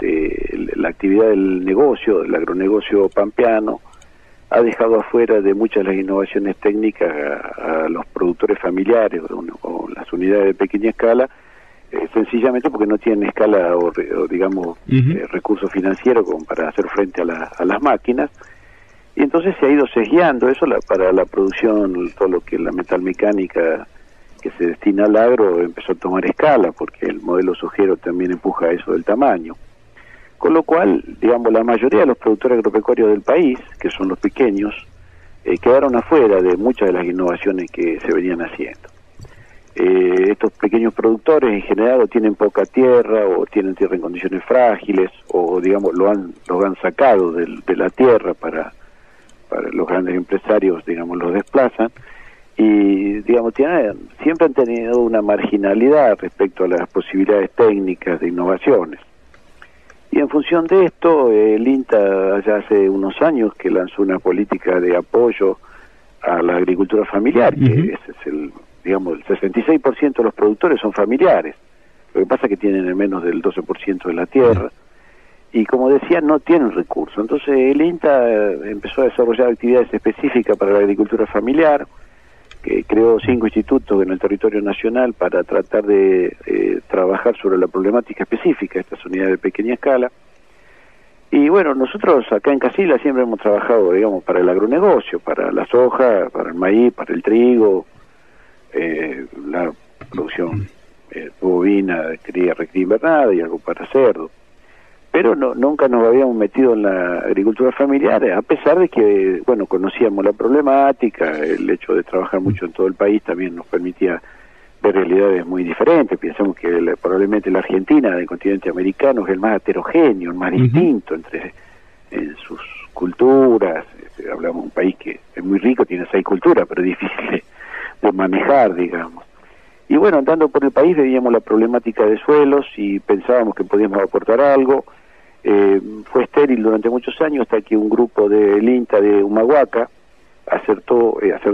la actividad del negocio, del agronegocio pampeano, ha dejado afuera de muchas de las innovaciones técnicas a los productores familiares o las unidades de pequeña escala, sencillamente porque no tienen escala o digamos, recursos financieros como para hacer frente a las máquinas, y entonces se ha ido sesgueando eso para la producción. Todo lo que es la metalmecánica que se destina al agro empezó a tomar escala, porque el modelo sojero también empuja eso del tamaño, con lo cual, digamos, la mayoría de los productores agropecuarios del país, que son los pequeños, quedaron afuera de muchas de las innovaciones que se venían haciendo. Estos pequeños productores en general o tienen poca tierra o tienen tierra en condiciones frágiles, o digamos los han sacado de la tierra para los grandes empresarios, digamos, los desplazan, y digamos siempre han tenido una marginalidad respecto a las posibilidades técnicas de innovaciones. Y en función de esto, el INTA ya hace unos años que lanzó una política de apoyo a la agricultura familiar, que ese es el 66% de los productores son familiares. Lo que pasa es que tienen menos del 12% de la tierra y, como decía, no tienen recursos. Entonces el INTA empezó a desarrollar actividades específicas para la agricultura familiar, que creó 5 institutos en el territorio nacional para tratar de trabajar sobre la problemática específica de estas unidades de pequeña escala. Y bueno, nosotros acá en Casilda siempre hemos trabajado, digamos, para el agronegocio, para la soja, para el maíz, para el trigo, la producción bovina, cría, recría invernada y algo para cerdo. pero nunca nos habíamos metido en la agricultura familiar, a pesar de que, bueno, conocíamos la problemática, el hecho de trabajar mucho en todo el país también nos permitía ver realidades muy diferentes. Pensamos que probablemente la Argentina del continente americano es el más heterogéneo, el más distinto en sus culturas. Hablamos de un país que es muy rico, tiene 6 culturas, pero es difícil de manejar, digamos. Y bueno, andando por el país veíamos la problemática de suelos y pensábamos que podíamos aportar algo. Fue estéril durante muchos años hasta que un grupo del INTA de Humahuaca aceptó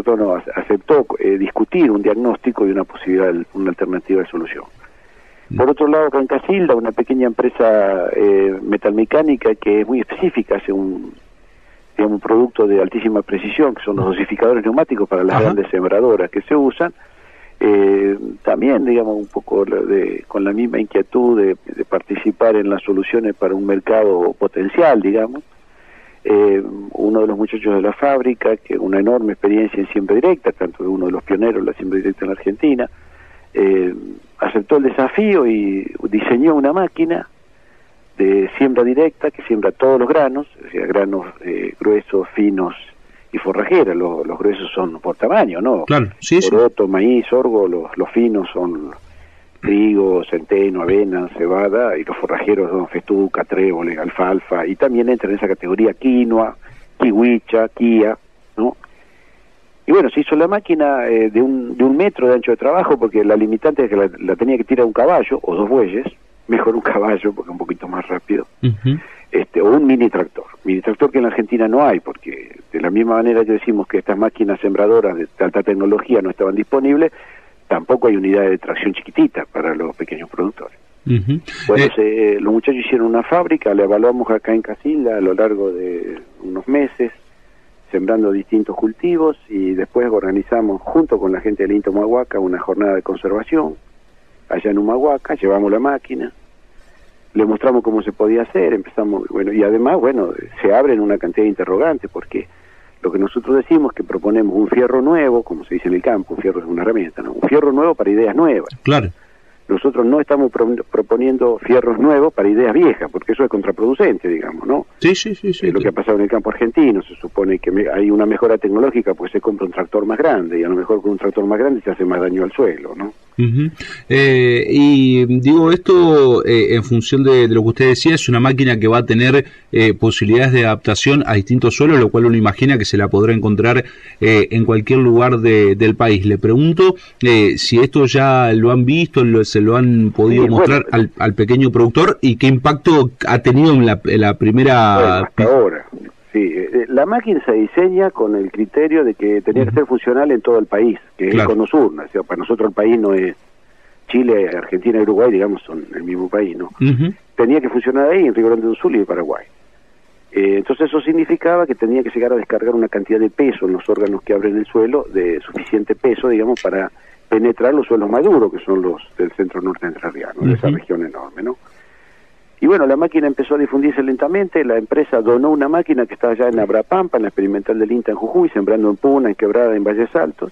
discutir un diagnóstico y una posibilidad, una alternativa de solución. Por otro lado, acá en Casilda, una pequeña empresa metalmecánica que es muy específica, hace un producto de altísima precisión, que son los dosificadores neumáticos para las grandes sembradoras que se usan. También, digamos, un poco con la misma inquietud de participar en las soluciones para un mercado potencial, digamos. Uno de los muchachos de la fábrica, que una enorme experiencia en siembra directa, tanto de uno de los pioneros de la siembra directa en la Argentina, aceptó el desafío y diseñó una máquina de siembra directa que siembra todos los granos, o sea, granos gruesos, finos y forrajeras. Los gruesos son por tamaño, ¿no? Claro, sí, poroto, maíz, sorgo. Los finos son trigo, centeno, avena, cebada, y los forrajeros son festuca, trébol, alfalfa, y también entra en esa categoría quinoa, kiwicha, quía, ¿no? Y bueno, se hizo la máquina de un metro de ancho de trabajo, porque la limitante es que la tenía que tirar un caballo o 2 bueyes, mejor un caballo porque es un poquito más rápido, o un mini tractor que en la Argentina no hay, porque de la misma manera que decimos que estas máquinas sembradoras de alta tecnología no estaban disponibles, tampoco hay unidades de tracción chiquitita para los pequeños productores. Bueno, los muchachos hicieron una fábrica, la evaluamos acá en Casilda a lo largo de unos meses, sembrando distintos cultivos, y después organizamos junto con la gente del INTA Humahuaca una jornada de conservación allá en Humahuaca. Llevamos la máquina, le mostramos cómo se podía hacer, empezamos, bueno, y además, bueno, se abren una cantidad de interrogantes, porque lo que nosotros decimos es que proponemos un fierro nuevo, como se dice en el campo, un fierro es una herramienta, ¿no? Un fierro nuevo para ideas nuevas. Claro. Nosotros no estamos proponiendo fierros nuevos para ideas viejas, porque eso es contraproducente, digamos, ¿no? Sí. Lo que ha pasado en el campo argentino, se supone que hay una mejora tecnológica, pues se compra un tractor más grande, y a lo mejor con un tractor más grande se hace más daño al suelo, ¿no? Y digo esto en función de lo que usted decía, es una máquina que va a tener posibilidades de adaptación a distintos suelos, lo cual uno imagina que se la podrá encontrar en cualquier lugar del país. Le pregunto si esto ya lo han visto, se lo han podido mostrar al pequeño productor, y qué impacto ha tenido en la primera... Bueno, hasta ahora. Sí, la máquina se diseña con el criterio de que tenía que ser funcional en todo el país, que es el Cono Sur, ¿no? O sea, para nosotros el país no es Chile, Argentina y Uruguay, digamos, son el mismo país, ¿no? Tenía que funcionar ahí, en Río Grande do Sul y Paraguay. Entonces eso significaba que tenía que llegar a descargar una cantidad de peso en los órganos que abren el suelo, de suficiente peso, digamos, para penetrar los suelos maduros, que son los del centro norte entrerriano, de esa región enorme, ¿no? Y bueno, la máquina empezó a difundirse lentamente. La empresa donó una máquina que está allá en Abrapampa, en la experimental del INTA en Jujuy, sembrando en Puna, en Quebrada, en Valles Altos.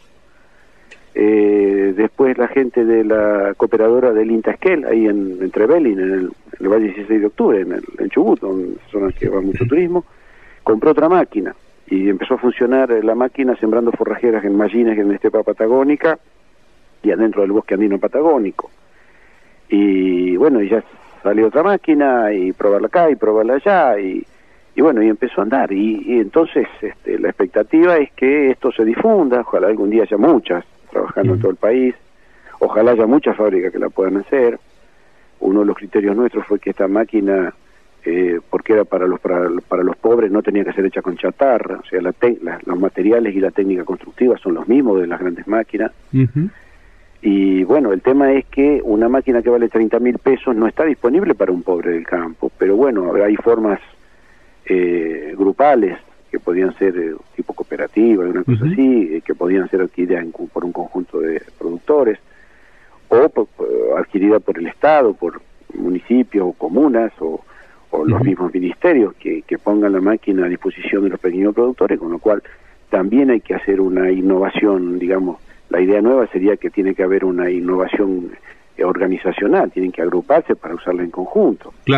Después la gente de la cooperadora del INTA Esquel, ahí en Trevelin, en el Valle 16 de Octubre, en Chubut, donde zona que va mucho turismo, compró otra máquina y empezó a funcionar la máquina sembrando forrajeras en Mallines, en la estepa patagónica y adentro del bosque andino patagónico. Y bueno, y ya salió otra máquina, y probarla acá y probarla allá, y bueno, y empezó a andar, y entonces la expectativa es que esto se difunda, ojalá algún día haya muchas trabajando en todo el país, ojalá haya muchas fábricas que la puedan hacer. Uno de los criterios nuestros fue que esta máquina, porque era para los pobres, no tenía que ser hecha con chatarra, o sea, los materiales y la técnica constructiva son los mismos de las grandes máquinas. Y bueno, el tema es que una máquina que vale 30.000 pesos no está disponible para un pobre del campo, pero bueno, hay formas grupales que podían ser tipo cooperativa, una cosa así, que podían ser adquiridas por un conjunto de productores, o adquirida por el Estado, por municipios o comunas, o los mismos ministerios que pongan la máquina a disposición de los pequeños productores, con lo cual también hay que hacer una innovación, digamos. La idea nueva sería que tiene que haber una innovación organizacional, tienen que agruparse para usarla en conjunto. Claro.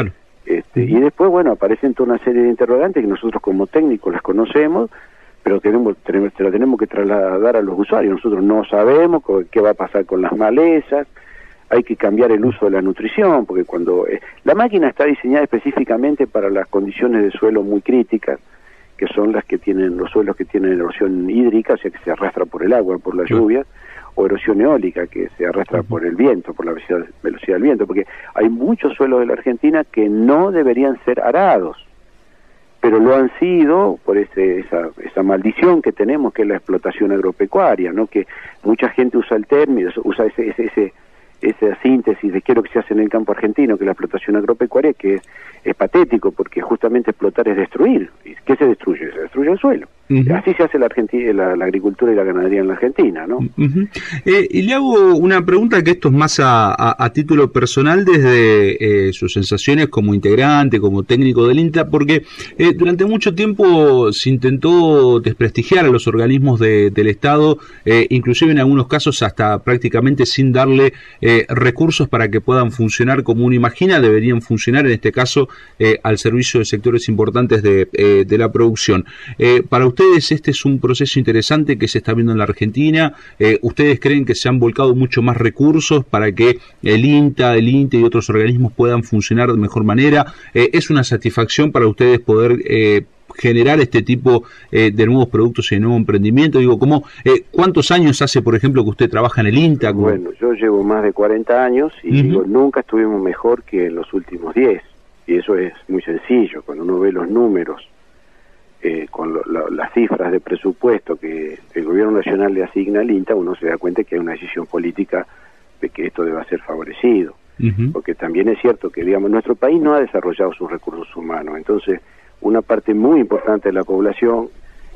Y después, bueno, aparecen toda una serie de interrogantes que nosotros como técnicos las conocemos, pero se la tenemos que trasladar a los usuarios. Nosotros no sabemos qué va a pasar con las malezas, hay que cambiar el uso de la nutrición, porque cuando la máquina está diseñada específicamente para las condiciones de suelo muy críticas, que son las que tienen los suelos que tienen erosión hídrica, o sea que se arrastra por el agua, por la lluvia, o erosión eólica, que se arrastra por el viento, por la velocidad del viento, porque hay muchos suelos de la Argentina que no deberían ser arados, pero lo han sido por esa maldición que tenemos, que es la explotación agropecuaria, ¿no? Que mucha gente usa el término, usa esa síntesis de qué es lo que se hace en el campo argentino, que es la explotación agropecuaria, que es patético, porque justamente explotar es destruir. ¿Qué se destruye? Se destruye el suelo. Así se hace la agricultura y la ganadería en la Argentina, ¿no? Y le hago una pregunta, que esto es más a título personal, desde sus sensaciones como integrante, como técnico del INTA, porque durante mucho tiempo se intentó desprestigiar a los organismos del Estado, inclusive en algunos casos hasta prácticamente sin darle recursos para que puedan funcionar como uno imagina deberían funcionar, en este caso al servicio de sectores importantes de la producción. Para ustedes este es un proceso interesante que se está viendo en la Argentina. ¿Ustedes creen que se han volcado mucho más recursos para que el INTA, el INTE y otros organismos puedan funcionar de mejor manera? ¿Es una satisfacción para ustedes poder generar este tipo de nuevos productos y de nuevo emprendimiento? Digo, ¿cuántos años hace, por ejemplo, que usted trabaja en el INTA? Bueno, yo llevo más de 40 años y digo, nunca estuvimos mejor que en los últimos 10. Y eso es muy sencillo, cuando uno ve los números, con las cifras de presupuesto que el gobierno nacional le asigna al INTA, uno se da cuenta que hay una decisión política de que esto deba ser favorecido. Porque también es cierto que, digamos, nuestro país no ha desarrollado sus recursos humanos, entonces una parte muy importante de la población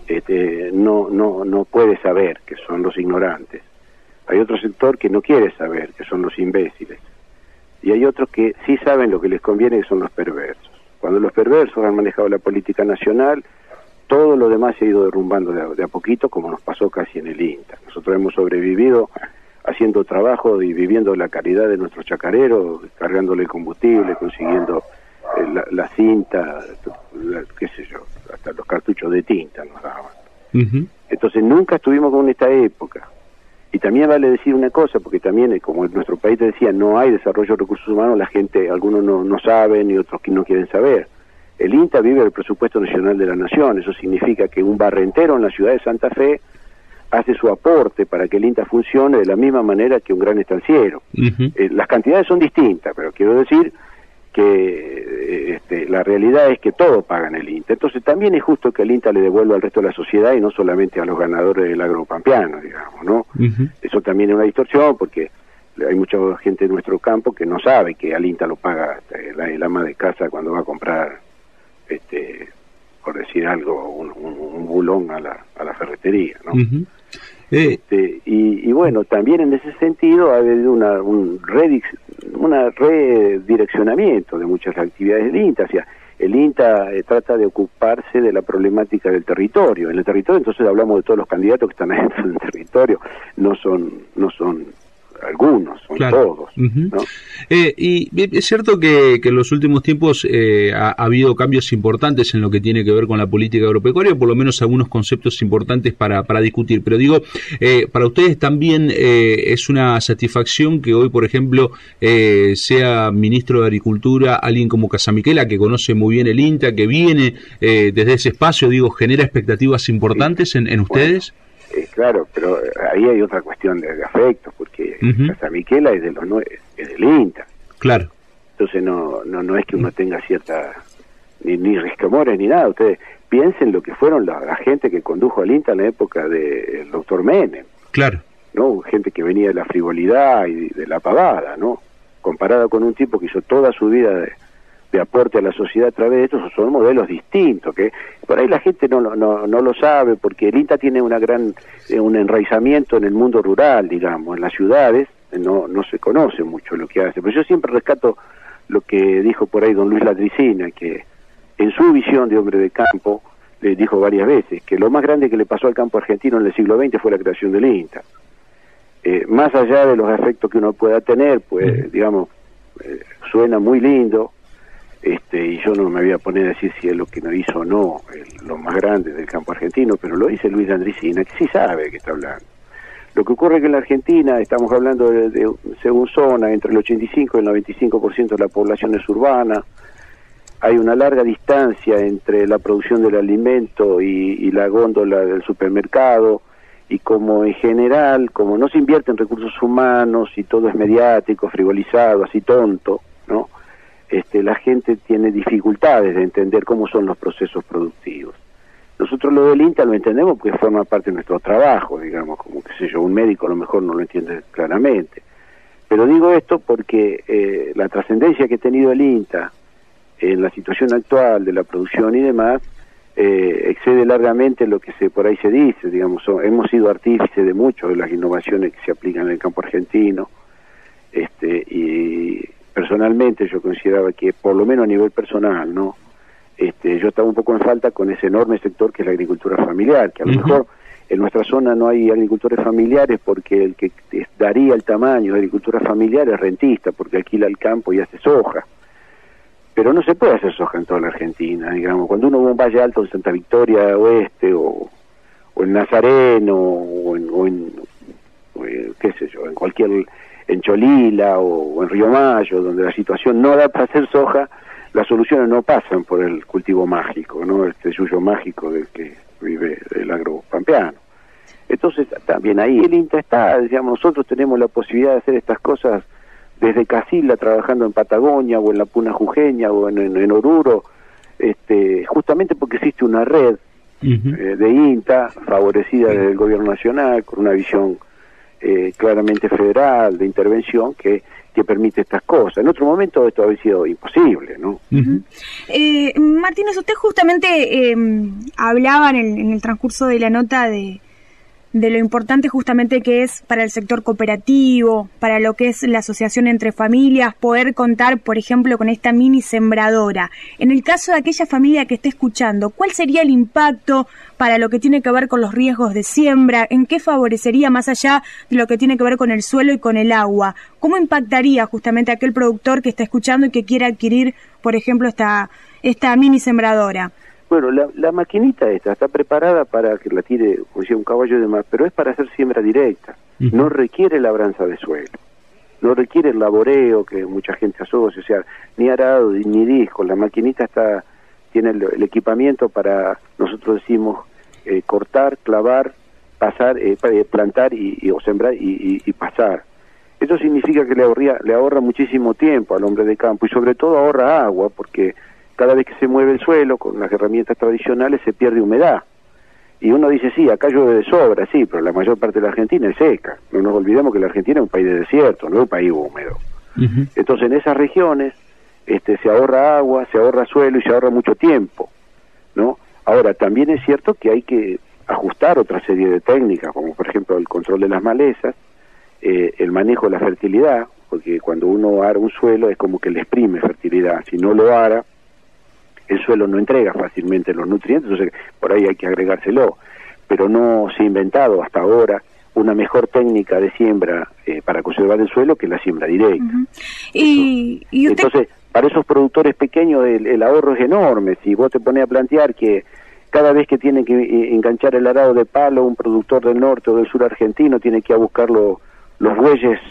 no puede saber, que son los ignorantes. Hay otro sector que no quiere saber, que son los imbéciles. Y hay otros que sí saben lo que les conviene, que son los perversos. Cuando los perversos han manejado la política nacional, todo lo demás se ha ido derrumbando de a poquito, como nos pasó casi en el INTA. Nosotros hemos sobrevivido haciendo trabajo y viviendo la calidad de nuestros chacareros, cargándole combustible, consiguiendo la cinta, qué sé yo, hasta los cartuchos de tinta nos daban. Entonces nunca estuvimos con esta época. Y también vale decir una cosa, porque también, como en nuestro país te decía, no hay desarrollo de recursos humanos, la gente, algunos no saben y otros que no quieren saber. El INTA vive el presupuesto nacional de la nación, eso significa que un barrentero en la ciudad de Santa Fe hace su aporte para que el INTA funcione de la misma manera que un gran estanciero. Las cantidades son distintas, pero quiero decir que la realidad es que todos pagan el INTA. Entonces también es justo que el INTA le devuelva al resto de la sociedad y no solamente a los ganadores del agropampeano, digamos, ¿no? Eso también es una distorsión, porque hay mucha gente en nuestro campo que no sabe que al INTA lo paga el ama de casa cuando va a comprar, por decir algo, un bulón a la ferretería, ¿no? Y bueno, también en ese sentido ha habido un redireccionamiento de muchas actividades del INTA. O sea, el INTA trata de ocuparse de la problemática del territorio. En el territorio, entonces, hablamos de todos los candidatos que están adentro del territorio, no son algunos, son todos, ¿no? Y es cierto que en los últimos tiempos ha habido cambios importantes en lo que tiene que ver con la política agropecuaria, por lo menos algunos conceptos importantes para discutir, pero digo, para ustedes también es una satisfacción que hoy, por ejemplo, sea ministro de Agricultura alguien como Casamiquela, que conoce muy bien el INTA, que viene desde ese espacio, digo, ¿genera expectativas importantes en ustedes? Claro, pero ahí hay otra cuestión de afecto, porque Casamiquela es del INTA. Claro. Entonces no es que uno tenga cierta ni resquemores ni nada. Ustedes piensen lo que fueron la gente que condujo al INTA en la época del doctor Menem. Claro. ¿No? Gente que venía de la frivolidad y de la pavada, ¿no? Comparado con un tipo que hizo toda su vida de aporte a la sociedad a través de estos, son modelos distintos, que por ahí la gente no lo sabe, porque el INTA tiene un enraizamiento en el mundo rural, digamos. En las ciudades no se conoce mucho lo que hace, pero yo siempre rescato lo que dijo por ahí don Luis Latricina, que en su visión de hombre de campo le dijo varias veces que lo más grande que le pasó al campo argentino en el siglo XX fue la creación del INTA. Más allá de los efectos que uno pueda tener, pues digamos, suena muy lindo, y yo no me voy a poner a decir si es lo que no hizo o no, los más grandes del campo argentino, pero lo dice Luis Andricina, que sí sabe de qué está hablando. Lo que ocurre es que en la Argentina estamos hablando de según zona, entre el 85 y el 95% de la población es urbana. Hay una larga distancia entre la producción del alimento y la góndola del supermercado, y como en general, como no se invierte en recursos humanos y todo es mediático, frivolizado, así tonto, ¿no? La gente tiene dificultades de entender cómo son los procesos productivos. Nosotros lo del INTA lo entendemos porque forma parte de nuestro trabajo, digamos, como qué sé yo, un médico a lo mejor no lo entiende claramente. Pero digo esto porque la trascendencia que ha tenido el INTA en la situación actual de la producción y demás, excede largamente lo que por ahí se dice, digamos, hemos sido artífices de muchas de las innovaciones que se aplican en el campo argentino, y personalmente yo consideraba que, por lo menos a nivel personal, ¿no? Yo estaba un poco en falta con ese enorme sector que es la agricultura familiar, que a lo mejor en nuestra zona no hay agricultores familiares porque el que daría el tamaño de agricultura familiar es rentista, porque alquila el campo y hace soja. Pero no se puede hacer soja en toda la Argentina, digamos. Cuando uno va a un Valle Alto en Santa Victoria Oeste o en Nazareno o en qué sé yo, en Cholila o en Río Mayo, donde la situación no da para hacer soja, las soluciones no pasan por el cultivo mágico, ¿no? Este yuyo mágico del que vive el agro pampeano. Entonces, también ahí el INTA está, digamos, nosotros tenemos la posibilidad de hacer estas cosas desde Casilda, trabajando en Patagonia o en la Puna Jujeña o en Oruro, justamente porque existe una red de INTA favorecida desde el gobierno nacional, con una visión claramente federal de intervención que permite estas cosas. En otro momento esto habría sido imposible, ¿no? Martínez, usted justamente hablaba en el transcurso de la nota de lo importante justamente que es para el sector cooperativo, para lo que es la asociación entre familias, poder contar, por ejemplo, con esta mini sembradora. En el caso de aquella familia que esté escuchando, ¿cuál sería el impacto para lo que tiene que ver con los riesgos de siembra? ¿En qué favorecería más allá de lo que tiene que ver con el suelo y con el agua? ¿Cómo impactaría justamente a aquel productor que está escuchando y que quiera adquirir, por ejemplo, esta mini sembradora? Bueno, la maquinita esta está preparada para que la tire, como decía, un caballo de mar, pero es para hacer siembra directa. No requiere labranza de suelo, no requiere el laboreo que mucha gente asocia, o sea, ni arado ni disco. La maquinita tiene el equipamiento para, nosotros decimos, cortar, clavar, pasar, plantar o sembrar y pasar. Eso significa que le ahorra muchísimo tiempo al hombre de campo y sobre todo ahorra agua, porque cada vez que se mueve el suelo con las herramientas tradicionales se pierde humedad. Y uno dice, sí, acá llueve de sobra, sí, pero la mayor parte de la Argentina es seca. No nos olvidemos que la Argentina es un país de desierto, no es un país húmedo. Entonces en esas regiones se ahorra agua, se ahorra suelo y se ahorra mucho tiempo, ¿no? Ahora, también es cierto que hay que ajustar otra serie de técnicas, como por ejemplo el control de las malezas, el manejo de la fertilidad, porque cuando uno ara un suelo es como que le exprime fertilidad. Si no lo ara, el suelo no entrega fácilmente los nutrientes, entonces por ahí hay que agregárselo. Pero no se ha inventado hasta ahora una mejor técnica de siembra para conservar el suelo que la siembra directa. ¿Y usted? Entonces, para esos productores pequeños el ahorro es enorme. Si vos te pones a plantear que cada vez que tiene que enganchar el arado de palo, un productor del norte o del sur argentino tiene que ir a buscar los bueyes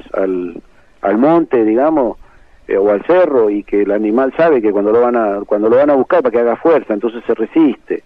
al monte, digamos, o al cerro, y que el animal sabe que cuando lo van a buscar para que haga fuerza, entonces se resiste.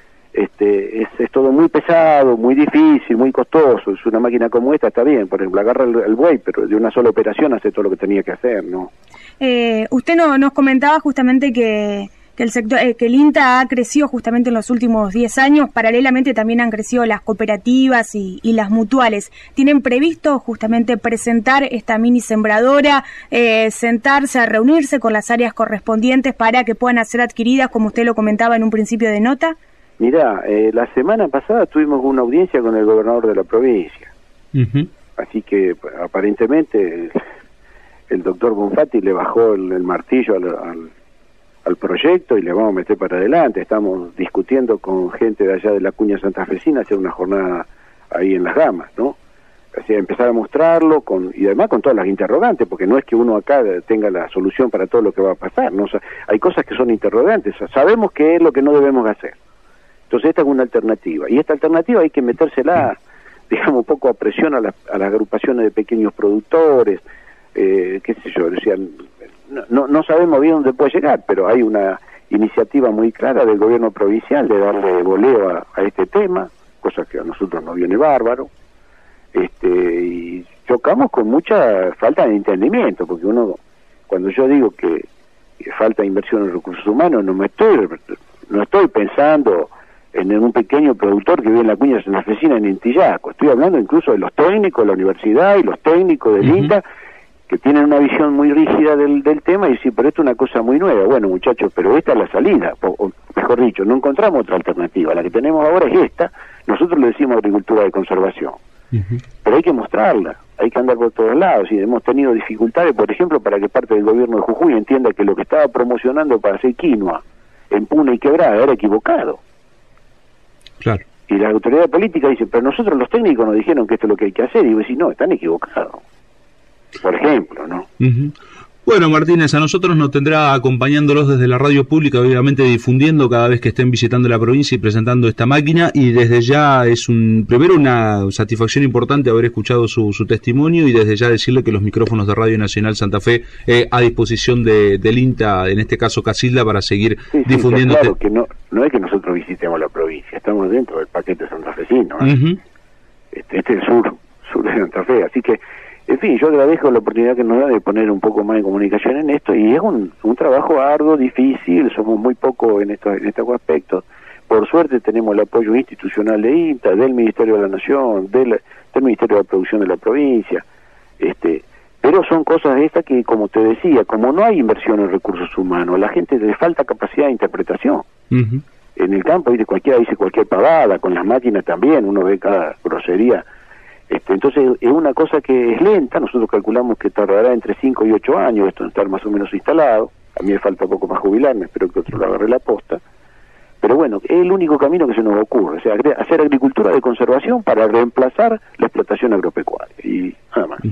Es todo muy pesado, muy difícil, muy costoso. Es una máquina como esta, está bien, por ejemplo, agarra el buey, pero de una sola operación hace todo lo que tenía que hacer, ¿no? Usted nos comentaba justamente que el sector, que el INTA ha crecido justamente en los últimos 10 años, paralelamente también han crecido las cooperativas y las mutuales. ¿Tienen previsto justamente presentar esta mini sembradora, sentarse a reunirse con las áreas correspondientes para que puedan ser adquiridas, como usted lo comentaba en un principio de nota? Mirá, la semana pasada tuvimos una audiencia con el gobernador de la provincia. Así que aparentemente el doctor Bonfatti le bajó el martillo al proyecto y le vamos a meter para adelante. Estamos discutiendo con gente de allá de la cuña santafesina hacer una jornada ahí en Las Gamas, ¿no? O sea, empezar a mostrarlo y además con todas las interrogantes, porque no es que uno acá tenga la solución para todo lo que va a pasar, ¿no? O sea, hay cosas que son interrogantes, o sea, sabemos qué es lo que no debemos hacer. Entonces esta es una alternativa, y esta alternativa hay que metérsela, digamos, un poco a presión a las agrupaciones de pequeños productores, qué sé yo, decían, no sabemos bien dónde puede llegar, pero hay una iniciativa muy clara del gobierno provincial de darle voleo a este tema, cosa que a nosotros nos viene bárbaro. Y chocamos con mucha falta de entendimiento, porque uno, cuando yo digo que falta inversión en recursos humanos, no estoy pensando en un pequeño productor que vive en la cuña de San Fecina en Intillaco, estoy hablando incluso de los técnicos de la universidad y los técnicos del INTA, que tienen una visión muy rígida del tema, y decir, pero esto es una cosa muy nueva. Bueno, muchachos, pero esta es la salida, o mejor dicho, no encontramos otra alternativa, la que tenemos ahora es esta. Nosotros le decimos agricultura de conservación, pero hay que mostrarla, hay que andar por todos lados, y hemos tenido dificultades, por ejemplo, para que parte del gobierno de Jujuy entienda que lo que estaba promocionando para hacer quinoa en Puna y Quebrada era equivocado. Claro. Y la autoridad política dice, pero nosotros los técnicos nos dijeron que esto es lo que hay que hacer, y vos decís, no, están equivocados, por ejemplo, ¿no? Bueno, Martínez, a nosotros nos tendrá acompañándolos desde la radio pública, obviamente difundiendo cada vez que estén visitando la provincia y presentando esta máquina, y desde ya es primero una satisfacción importante haber escuchado su testimonio, y desde ya decirle que los micrófonos de Radio Nacional Santa Fe a disposición del INTA, en este caso Casilda, para seguir difundiendo. Claro que no es que nosotros visitemos la provincia, estamos dentro del paquete santafesino, este es el sur de Santa Fe, así que en fin, yo agradezco la oportunidad que nos da de poner un poco más de comunicación en esto, y es un trabajo arduo, difícil, somos muy pocos en estos aspectos. Por suerte tenemos el apoyo institucional de INTA, del Ministerio de la Nación, del Ministerio de la Producción de la provincia, pero son cosas estas que, como te decía, como no hay inversión en recursos humanos, a la gente le falta capacidad de interpretación. En el campo, ¿viste? Cualquiera dice cualquier pavada, con las máquinas también, uno ve cada grosería. Entonces es una cosa que es lenta, nosotros calculamos que tardará entre 5 y 8 años esto en estar más o menos instalado. A mí me falta poco más jubilarme, espero que otro lo agarre la posta. Pero bueno, es el único camino que se nos ocurre, o sea, hacer agricultura de conservación para reemplazar la explotación agropecuaria, y nada más.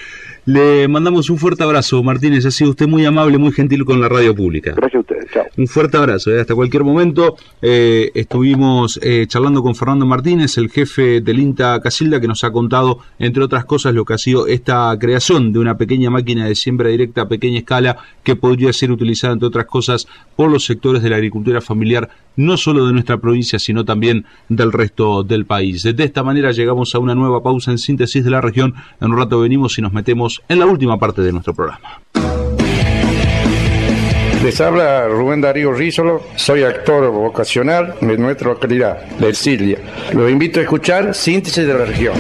Le mandamos un fuerte abrazo, Martínez, ha sido usted muy amable, muy gentil con la radio pública. Gracias a ustedes, chao. Un fuerte abrazo, hasta cualquier momento. Estuvimos charlando con Fernando Martínez, el jefe del INTA Casilda, que nos ha contado, entre otras cosas, lo que ha sido esta creación de una pequeña máquina de siembra directa a pequeña escala que podría ser utilizada, entre otras cosas, por los sectores de la agricultura familiar, no solo de nuestra provincia, sino también del resto del país. De esta manera llegamos a una nueva pausa en Síntesis de la Región. En un rato venimos y nos metemos en la última parte de nuestro programa. Les habla Rubén Darío Rízolo, soy actor vocacional de nuestra localidad, de Ercilia. Los invito a escuchar Síntesis de la Región.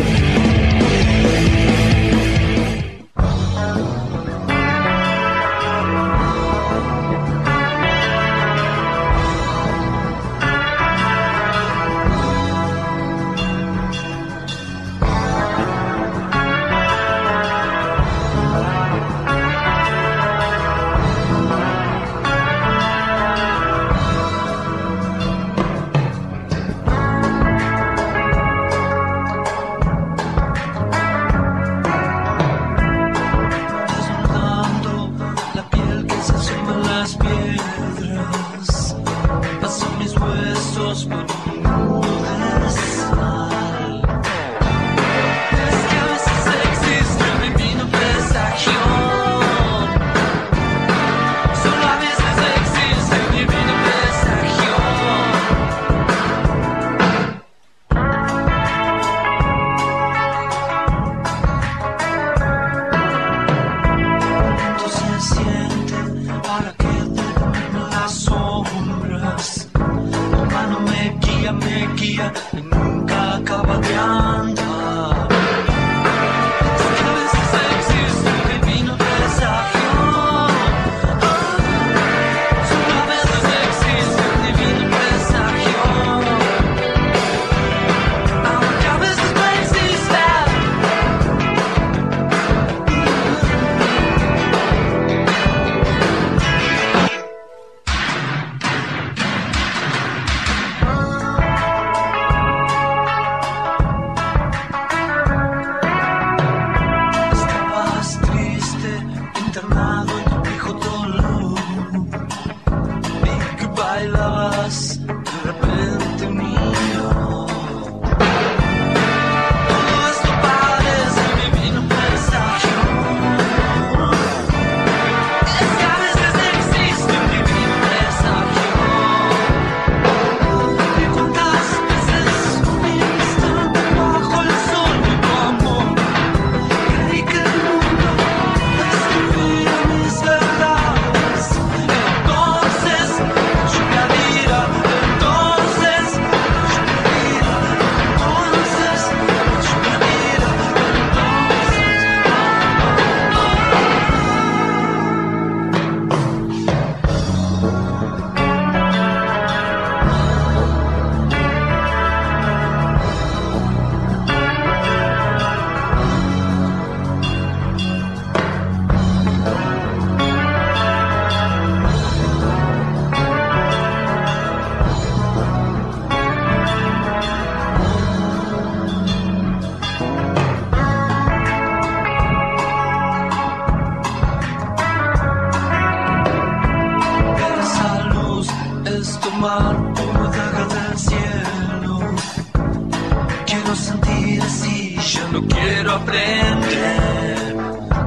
quiero aprender.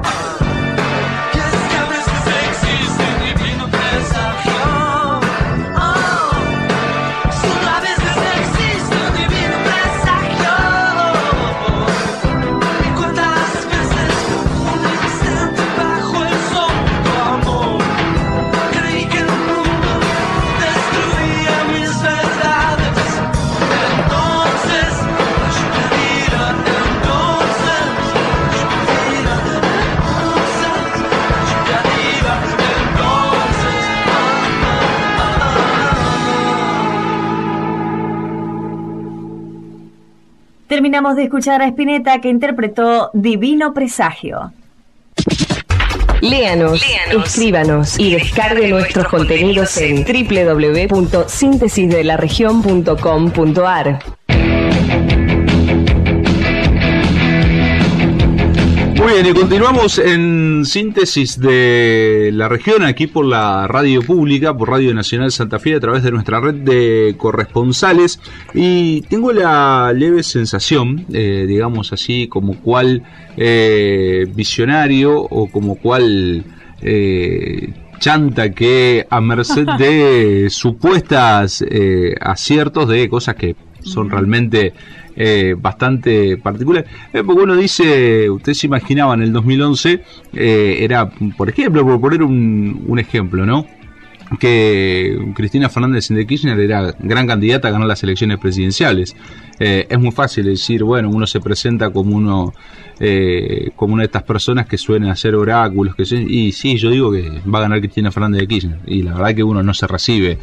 Y es que a veces existe un divino presagio. Solo a veces existe un divino presagio. Y cuántas veces un instante bajo el sol de tu amor creí que el mundo destruía mis verdades. Entonces ayudaría, Terminamos de escuchar a Spinetta, que interpretó Divino Presagio. Léanos, escríbanos y descargue nuestros contenidos en www.síntesisdelaregion.com.ar. Muy bien, y continuamos en Síntesis de la Región, aquí por la radio pública, por Radio Nacional Santa Fe, a través de nuestra red de corresponsales. Y tengo la leve sensación, digamos así, como cual visionario o como cual chanta que a merced de supuestas aciertos de cosas que son realmente bastante particular. Porque uno dice, ustedes se imaginaban en el 2011, era, por ejemplo, por poner un ejemplo, ¿no? Que Cristina Fernández de Kirchner era gran candidata a ganar las elecciones presidenciales. Es muy fácil decir, bueno, uno se presenta como una de estas personas que suelen hacer oráculos, y sí, yo digo que va a ganar Cristina Fernández de Kirchner, y la verdad que uno no se recibe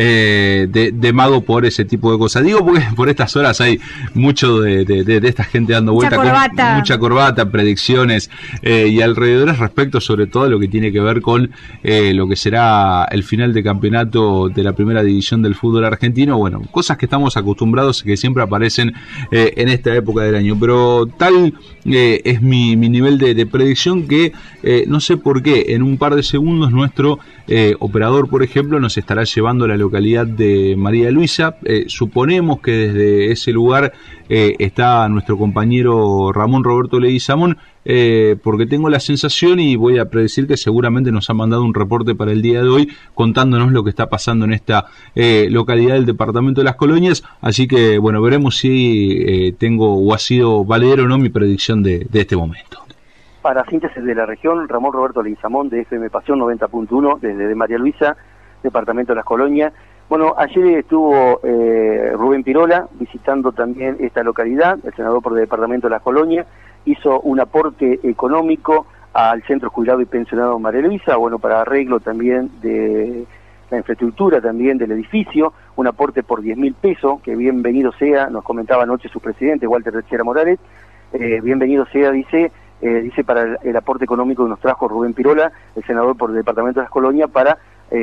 de mago por ese tipo de cosas. Digo porque por estas horas hay mucho de esta gente dando vuelta, mucha corbata, predicciones y alrededores respecto sobre todo a lo que tiene que ver con lo que será el final de campeonato de la primera división del fútbol argentino. Bueno, cosas que estamos acostumbrados y que siempre aparecen en esta época del año, pero tal es mi nivel de predicción que no sé por qué en un par de segundos nuestro operador, por ejemplo, nos estará llevando a la localidad de María Luisa. Suponemos que desde ese lugar está nuestro compañero Ramón Roberto Leguizamón, porque tengo la sensación, y voy a predecir que seguramente nos ha mandado un reporte para el día de hoy contándonos lo que está pasando en esta localidad del departamento de Las Colonias. Así que bueno, veremos si tengo o ha sido valedero o no mi predicción de este momento. Para Síntesis de la Región, Ramón Roberto Leguizamón de FM Pasión 90.1 desde María Luisa, departamento de Las Colonias. Bueno, ayer estuvo Rubén Pirola visitando también esta localidad, el senador por el departamento de Las Colonias, hizo un aporte económico al Centro Jubilado y Pensionado María Luisa, bueno, para arreglo también de la infraestructura también del edificio, un aporte por 10.000 pesos, que bienvenido sea, nos comentaba anoche su presidente, Walter Rechera Morales, bienvenido sea, dice para el aporte económico que nos trajo Rubén Pirola, el senador por el departamento de Las Colonias, para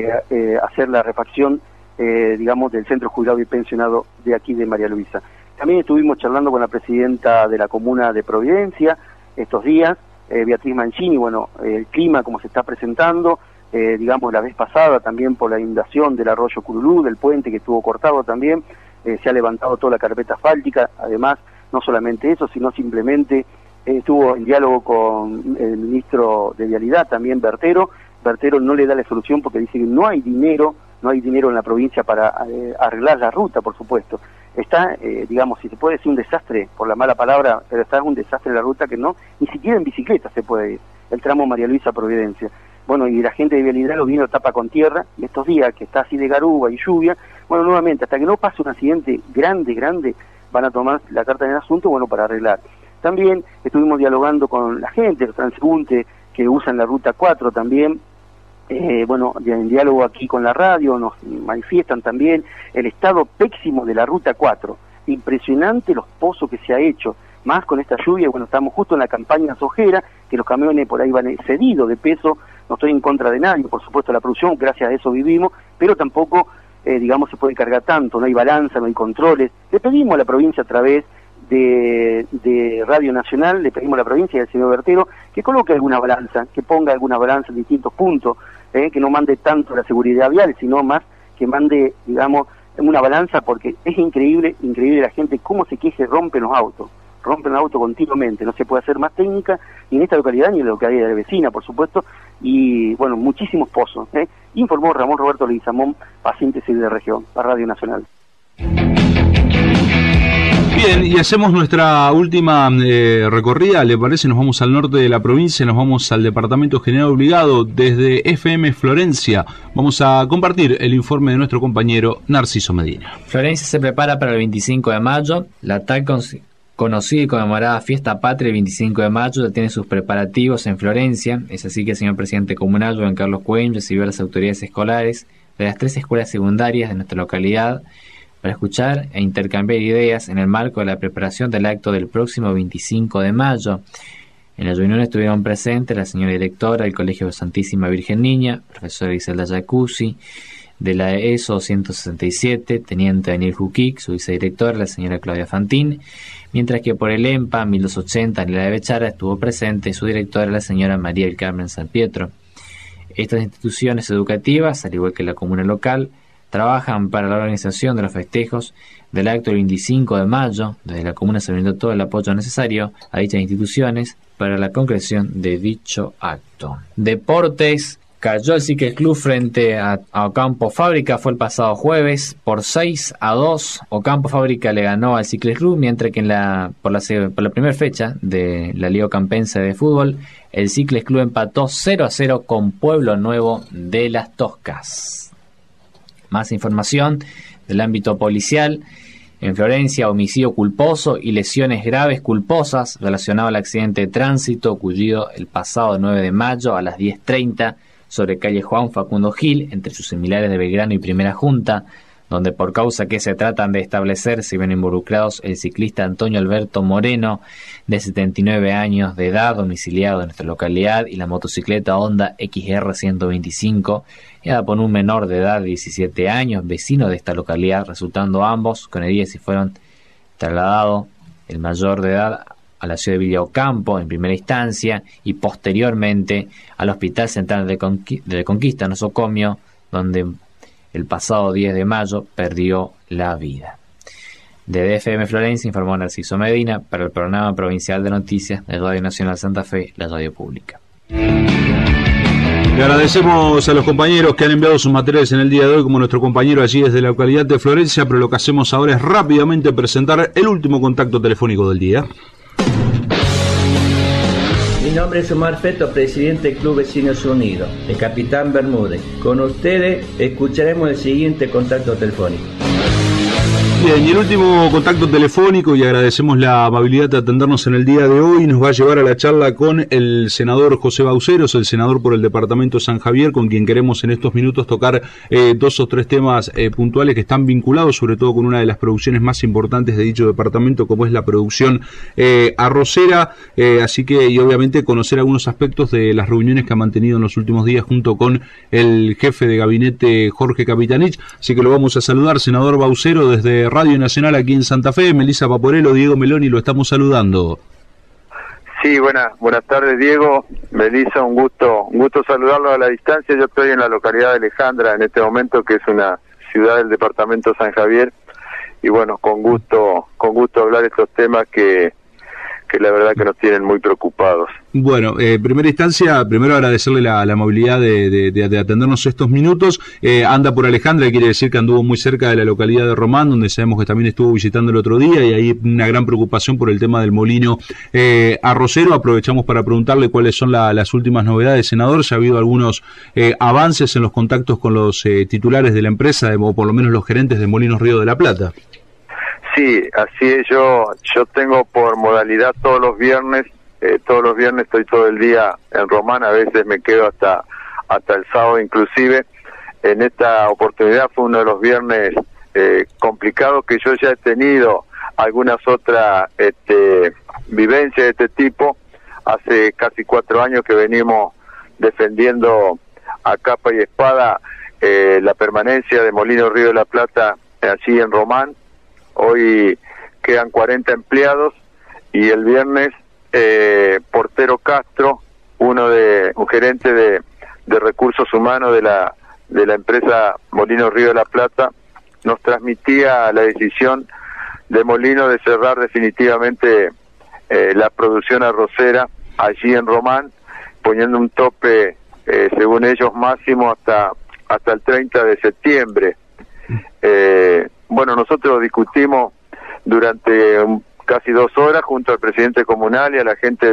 hacer la refacción, digamos, del Centro Jubilado y Pensionado de aquí de María Luisa. También estuvimos charlando con la presidenta de la comuna de Providencia estos días, Beatriz Mancini. Bueno, el clima como se está presentando, digamos la vez pasada también por la inundación del arroyo Curulú, del puente que estuvo cortado también, se ha levantado toda la carpeta asfáltica. Además, no solamente eso, sino simplemente estuvo en diálogo con el ministro de Vialidad, también Bertero. Bertero no le da la solución porque dice que no hay dinero en la provincia para arreglar la ruta, por supuesto. Está, digamos, si se puede decir un desastre, por la mala palabra, pero está un desastre la ruta que no, ni siquiera en bicicleta se puede ir, el tramo María Luisa Providencia. Bueno, y la gente de Vialidad lo vino tapa con tierra, y estos días que está así de garuba y lluvia, bueno, nuevamente, hasta que no pase un accidente grande, van a tomar la carta en el asunto, bueno, para arreglar. También estuvimos dialogando con la gente, los transeúntes que usan la ruta 4 también, bueno, en diálogo aquí con la radio, nos manifiestan también el estado pésimo de la ruta 4, impresionante los pozos que se ha hecho, más con esta lluvia. Bueno, estamos justo en la campaña sojera, que los camiones por ahí van excedidos de peso. No estoy en contra de nadie, por supuesto la producción, gracias a eso vivimos, pero tampoco, digamos, se puede cargar tanto, no hay balanza, no hay controles. Le pedimos a la provincia a través de Radio Nacional, le pedimos a la provincia y al señor Bertero que coloque alguna balanza, que ponga alguna balanza en distintos puntos, que no mande tanto la seguridad vial, sino más que mande, digamos, una balanza, porque es increíble la gente cómo se rompen los autos, rompen el auto continuamente, no se puede hacer más técnica ni en esta localidad ni en la localidad vecina, por supuesto, y bueno, muchísimos pozos. Informó Ramón Roberto Leguizamón, para Síntesis de la Región, para Radio Nacional. Bien, y hacemos nuestra última recorrida, ¿le parece? Nos vamos al norte de la provincia, nos vamos al Departamento General Obligado, desde FM Florencia. Vamos a compartir el informe de nuestro compañero Narciso Medina. Florencia se prepara para el 25 de mayo, la tal conocida y conmemorada Fiesta Patria el 25 de mayo ya tiene sus preparativos en Florencia. Es así que el señor presidente comunal, Juan Carlos Cuén, recibió a las autoridades escolares de las 3 escuelas secundarias de nuestra localidad para escuchar e intercambiar ideas en el marco de la preparación del acto del próximo 25 de mayo. En la reunión estuvieron presentes la señora directora del Colegio Santísima Virgen Niña, profesora Iselda Jacuzzi, de la ESO 167, teniente Daniel Juquic, su vicedirectora, la señora Claudia Fantín, mientras que por el EMPA 1280, en la de Bechara, estuvo presente su directora, la señora María del Carmen San Pietro. Estas instituciones educativas, al igual que la comuna local, trabajan para la organización de los festejos del acto del 25 de mayo. Desde la comuna se brindó todo el apoyo necesario a dichas instituciones para la concreción de dicho acto. Deportes. Cayó el Cicles Club frente a Ocampo Fábrica, fue el pasado jueves por 6-2. Ocampo Fábrica le ganó al Cicles Club, mientras que por la primera fecha de la Liga Ocampense de Fútbol, el Cicles Club empató 0-0 con Pueblo Nuevo de Las Toscas. Más información del ámbito policial. En Florencia, homicidio culposo y lesiones graves culposas relacionado al accidente de tránsito ocurrido el pasado 9 de mayo a las 10:30 sobre calle Juan Facundo Gil, entre sus similares de Belgrano y Primera Junta, donde por causa que se tratan de establecer se ven involucrados el ciclista Antonio Alberto Moreno, de 79 años de edad, domiciliado en nuestra localidad, y la motocicleta Honda XR 125, guiada por un menor de edad de 17 años, vecino de esta localidad, resultando ambos con heridas y fueron trasladados, el mayor de edad, a la ciudad de Villa Ocampo en primera instancia y posteriormente al Hospital Central de Conquista, nosocomio, donde el pasado 10 de mayo perdió la vida. Desde FM Florencia informó Narciso Medina para el programa provincial de noticias de Radio Nacional Santa Fe, la radio pública. Le agradecemos a los compañeros que han enviado sus materiales en el día de hoy, como nuestro compañero allí desde la localidad de Florencia, pero lo que hacemos ahora es rápidamente presentar el último contacto telefónico del día. Mi nombre es Omar Feto, presidente del Club Vecinos Unidos, el Capitán Bermúdez. Con ustedes escucharemos el siguiente contacto telefónico. Bien, y el último contacto telefónico, y agradecemos la amabilidad de atendernos en el día de hoy, nos va a llevar a la charla con el senador José Bauceros, el senador por el departamento San Javier, con quien queremos en estos minutos tocar 2 o 3 temas puntuales que están vinculados sobre todo con una de las producciones más importantes de dicho departamento, como es la producción arrocera, así que, y obviamente conocer algunos aspectos de las reuniones que ha mantenido en los últimos días junto con el jefe de gabinete Jorge Capitanich, así que lo vamos a saludar, senador Baucero, desde Radio Nacional aquí en Santa Fe. Melissa Paporello, Diego Meloni, lo estamos saludando. Sí, buenas tardes, Diego. Melissa, un gusto saludarlo a la distancia. Yo estoy en la localidad de Alejandra en este momento, que es una ciudad del departamento San Javier, y bueno, con gusto hablar estos temas que la verdad que nos tienen muy preocupados. Bueno, en primera instancia, primero agradecerle la amabilidad de atendernos estos minutos. Anda por Alejandra, quiere decir que anduvo muy cerca de la localidad de Román, donde sabemos que también estuvo visitando el otro día, y hay una gran preocupación por el tema del molino arrocero. Aprovechamos para preguntarle cuáles son las últimas novedades, senador. Ya ha habido algunos avances en los contactos con los titulares de la empresa, o por lo menos los gerentes de Molinos Río de la Plata. Sí, así es. Yo tengo por modalidad todos los viernes estoy todo el día en Román, a veces me quedo hasta el sábado inclusive. En esta oportunidad fue uno de los viernes complicados, que yo ya he tenido algunas otras vivencias de este tipo. Hace casi 4 años que venimos defendiendo a capa y espada la permanencia de Molino Río de la Plata allí en Román. Hoy quedan 40 empleados y el viernes Portero Castro, un gerente de recursos humanos de la empresa Molino Río de la Plata, nos transmitía la decisión de Molino de cerrar definitivamente la producción arrocera allí en Román, poniendo un tope, según ellos, máximo hasta el 30 de septiembre. Bueno, nosotros discutimos durante casi 2 horas junto al presidente comunal y a la gente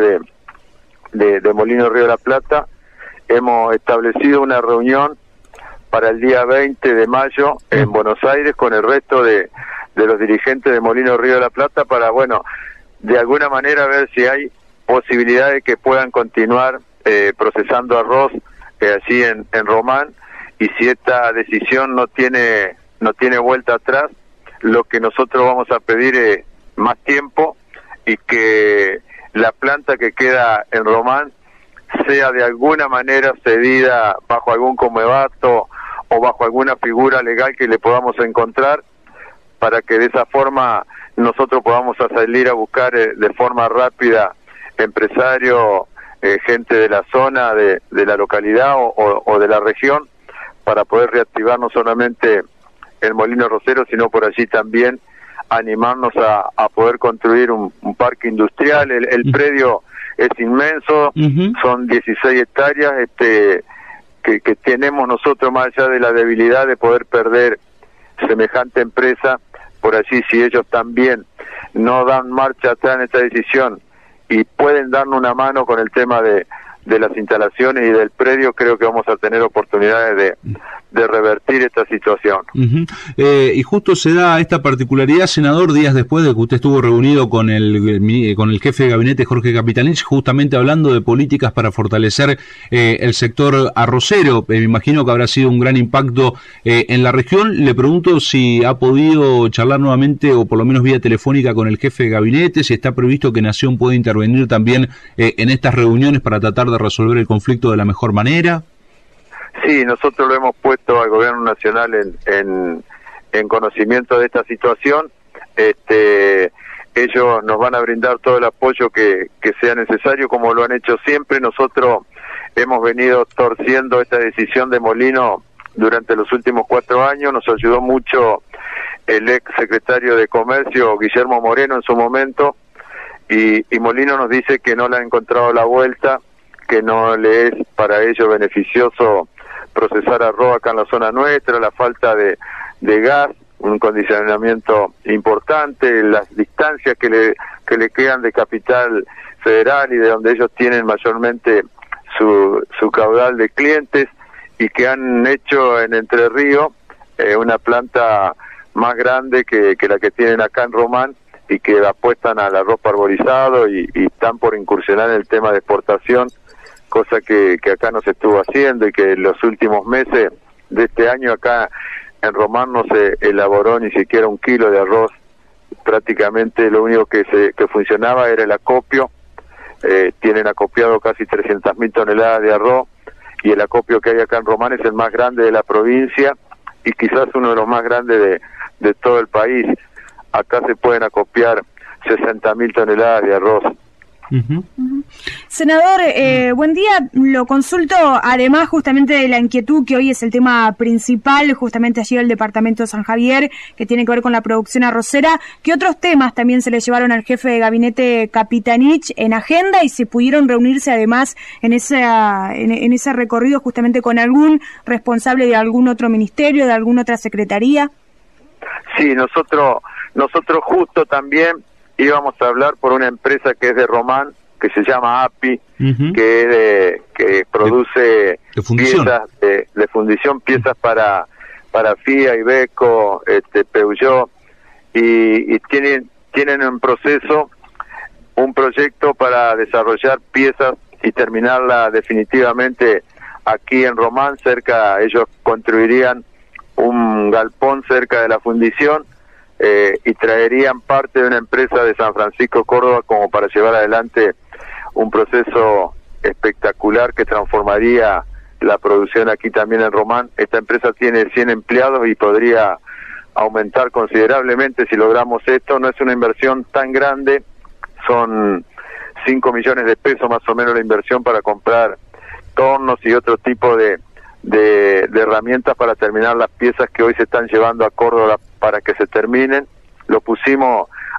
de Molino Río de la Plata. Hemos establecido una reunión para el día 20 de mayo en Buenos Aires con el resto de los dirigentes de Molino Río de la Plata para, bueno, de alguna manera ver si hay posibilidad de que puedan continuar procesando arroz allí en Román, y si esta decisión no tiene vuelta atrás, lo que nosotros vamos a pedir es más tiempo y que la planta que queda en Román sea de alguna manera cedida bajo algún comodato o bajo alguna figura legal que le podamos encontrar, para que de esa forma nosotros podamos salir a buscar de forma rápida empresarios, gente de la zona, de la localidad o de la región, para poder reactivar no solamente el molino arrocero, sino por allí también animarnos a poder construir un parque industrial. El predio es inmenso, son 16 hectáreas que tenemos nosotros, más allá de la debilidad de poder perder semejante empresa. Por allí, si ellos también no dan marcha atrás en esta decisión y pueden darnos una mano con el tema de las instalaciones y del predio, creo que vamos a tener oportunidades de revertir esta situación. Y justo se da esta particularidad, senador, días después de que usted estuvo reunido con el jefe de gabinete, Jorge Capitanich, justamente hablando de políticas para fortalecer el sector arrocero. Me imagino que habrá sido un gran impacto en la región. Le pregunto si ha podido charlar nuevamente, o por lo menos vía telefónica, con el jefe de gabinete, si está previsto que Nación pueda intervenir también en estas reuniones para tratar de resolver el conflicto de la mejor manera. Sí, nosotros lo hemos puesto al gobierno nacional en conocimiento de esta situación. Ellos nos van a brindar todo el apoyo que sea necesario, como lo han hecho siempre. Nosotros hemos venido torciendo esta decisión de Molino durante los últimos 4 años. Nos ayudó mucho el ex secretario de Comercio, Guillermo Moreno, en su momento, y Molino nos dice que no le ha encontrado la vuelta, que no le es para ello beneficioso procesar arroz acá en la zona nuestra, la falta de gas, un condicionamiento importante, las distancias que le quedan de Capital Federal y de donde ellos tienen mayormente su caudal de clientes, y que han hecho en Entre Ríos una planta más grande que la que tienen acá en Román, y que apuestan al arroz parborizado y están por incursionar en el tema de exportación, cosa que acá no se estuvo haciendo, y que en los últimos meses de este año acá en Román no se elaboró ni siquiera 1 kilo de arroz. Prácticamente lo único que funcionaba era el acopio. Tienen acopiado casi 300.000 toneladas de arroz, y el acopio que hay acá en Román es el más grande de la provincia y quizás uno de los más grandes de todo el país. Acá se pueden acopiar 60.000 toneladas de arroz. Senador, buen día. Lo consulto además justamente de la inquietud que hoy es el tema principal, justamente allí del departamento de San Javier, que tiene que ver con la producción arrocera. ¿Qué otros temas también se le llevaron al jefe de gabinete Capitanich en agenda, y si pudieron reunirse además en ese recorrido justamente con algún responsable de algún otro ministerio, de alguna otra secretaría? Sí, nosotros justo también íbamos a hablar por una empresa que es de Román, que se llama API, que produce piezas de fundición, piezas para FIA, Iveco, Peugeot, y tienen en proceso un proyecto para desarrollar piezas y terminarla definitivamente aquí en Román. Ellos construirían un galpón cerca de la fundición, y traerían parte de una empresa de San Francisco, Córdoba, como para llevar adelante un proceso espectacular que transformaría la producción aquí también en Román. Esta empresa tiene 100 empleados y podría aumentar considerablemente si logramos esto. No es una inversión tan grande, son 5 millones de pesos más o menos la inversión para comprar tornos y otro tipo de herramientas para terminar las piezas que hoy se están llevando a Córdoba para que se terminen. Lo pusimos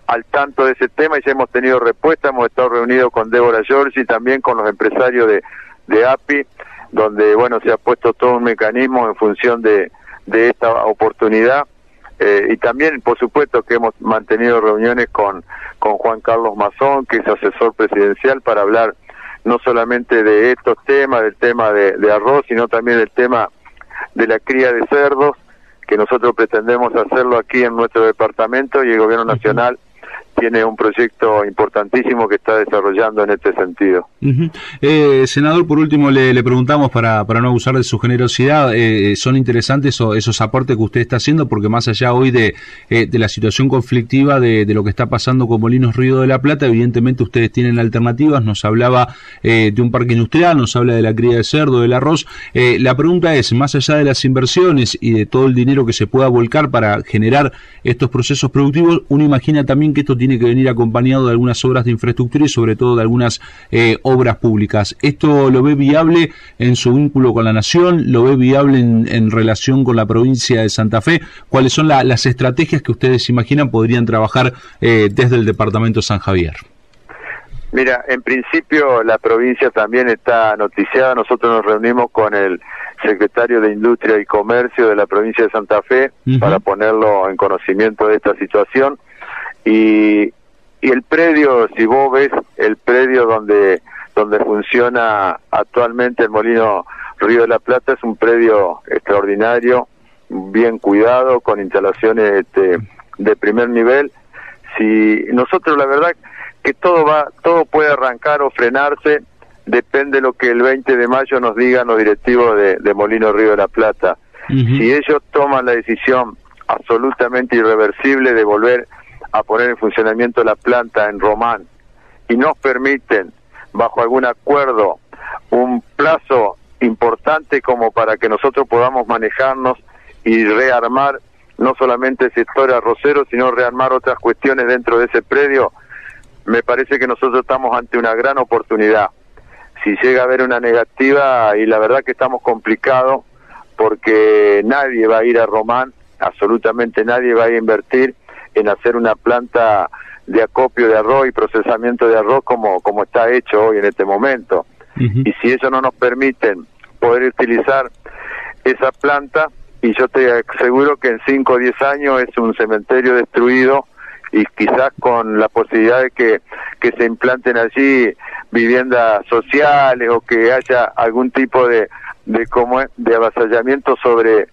al tanto de ese tema y ya hemos tenido respuesta. Hemos estado reunidos con Débora Giorgi y también con los empresarios de API, donde bueno, se ha puesto todo un mecanismo en función de esta oportunidad. Y también, por supuesto, que hemos mantenido reuniones con Juan Carlos Mazón, que es asesor presidencial, para hablar no solamente de estos temas, del tema de arroz, sino también del tema de la cría de cerdos, que nosotros pretendemos hacerlo aquí en nuestro departamento, y el Gobierno Nacional tiene un proyecto importantísimo que está desarrollando en este sentido. Senador, por último le preguntamos, para no abusar de su generosidad, ¿son interesantes esos aportes que usted está haciendo? Porque más allá hoy de la situación conflictiva de lo que está pasando con Molinos Río de la Plata, evidentemente ustedes tienen alternativas. Nos hablaba de un parque industrial, nos habla de la cría de cerdo, del arroz. La pregunta es, más allá de las inversiones y de todo el dinero que se pueda volcar para generar estos procesos productivos, uno imagina también que esto tiene que venir acompañado de algunas obras de infraestructura y sobre todo de algunas obras públicas. ¿Esto lo ve viable en su vínculo con la Nación? ¿Lo ve viable en relación con la provincia de Santa Fe? ¿Cuáles son las estrategias que ustedes imaginan podrían trabajar desde el departamento de San Javier? Mira, en principio la provincia también está noticiada. Nosotros nos reunimos con el secretario de Industria y Comercio de la provincia de Santa Fe para ponerlo en conocimiento de esta situación. Y el predio, si vos ves el predio donde funciona actualmente el Molino Río de la Plata, es un predio extraordinario, bien cuidado, con instalaciones de primer nivel. Si nosotros, la verdad que todo puede arrancar o frenarse, depende de lo que el 20 de mayo nos digan los directivos de Molino Río de la Plata. Si ellos toman la decisión absolutamente irreversible de volver a poner en funcionamiento la planta en Román y nos permiten, bajo algún acuerdo, un plazo importante como para que nosotros podamos manejarnos y rearmar no solamente el sector arrocero, sino rearmar otras cuestiones dentro de ese predio, me parece que nosotros estamos ante una gran oportunidad. Si llega a haber una negativa, y la verdad que estamos complicados, porque nadie va a ir a Román, absolutamente nadie va a invertir en hacer una planta de acopio de arroz y procesamiento de arroz como está hecho hoy en este momento. Y si ellos no nos permiten poder utilizar esa planta, y yo te aseguro que en 5 o 10 años es un cementerio destruido, y quizás con la posibilidad de que se implanten allí viviendas sociales o que haya algún tipo de avasallamiento sobre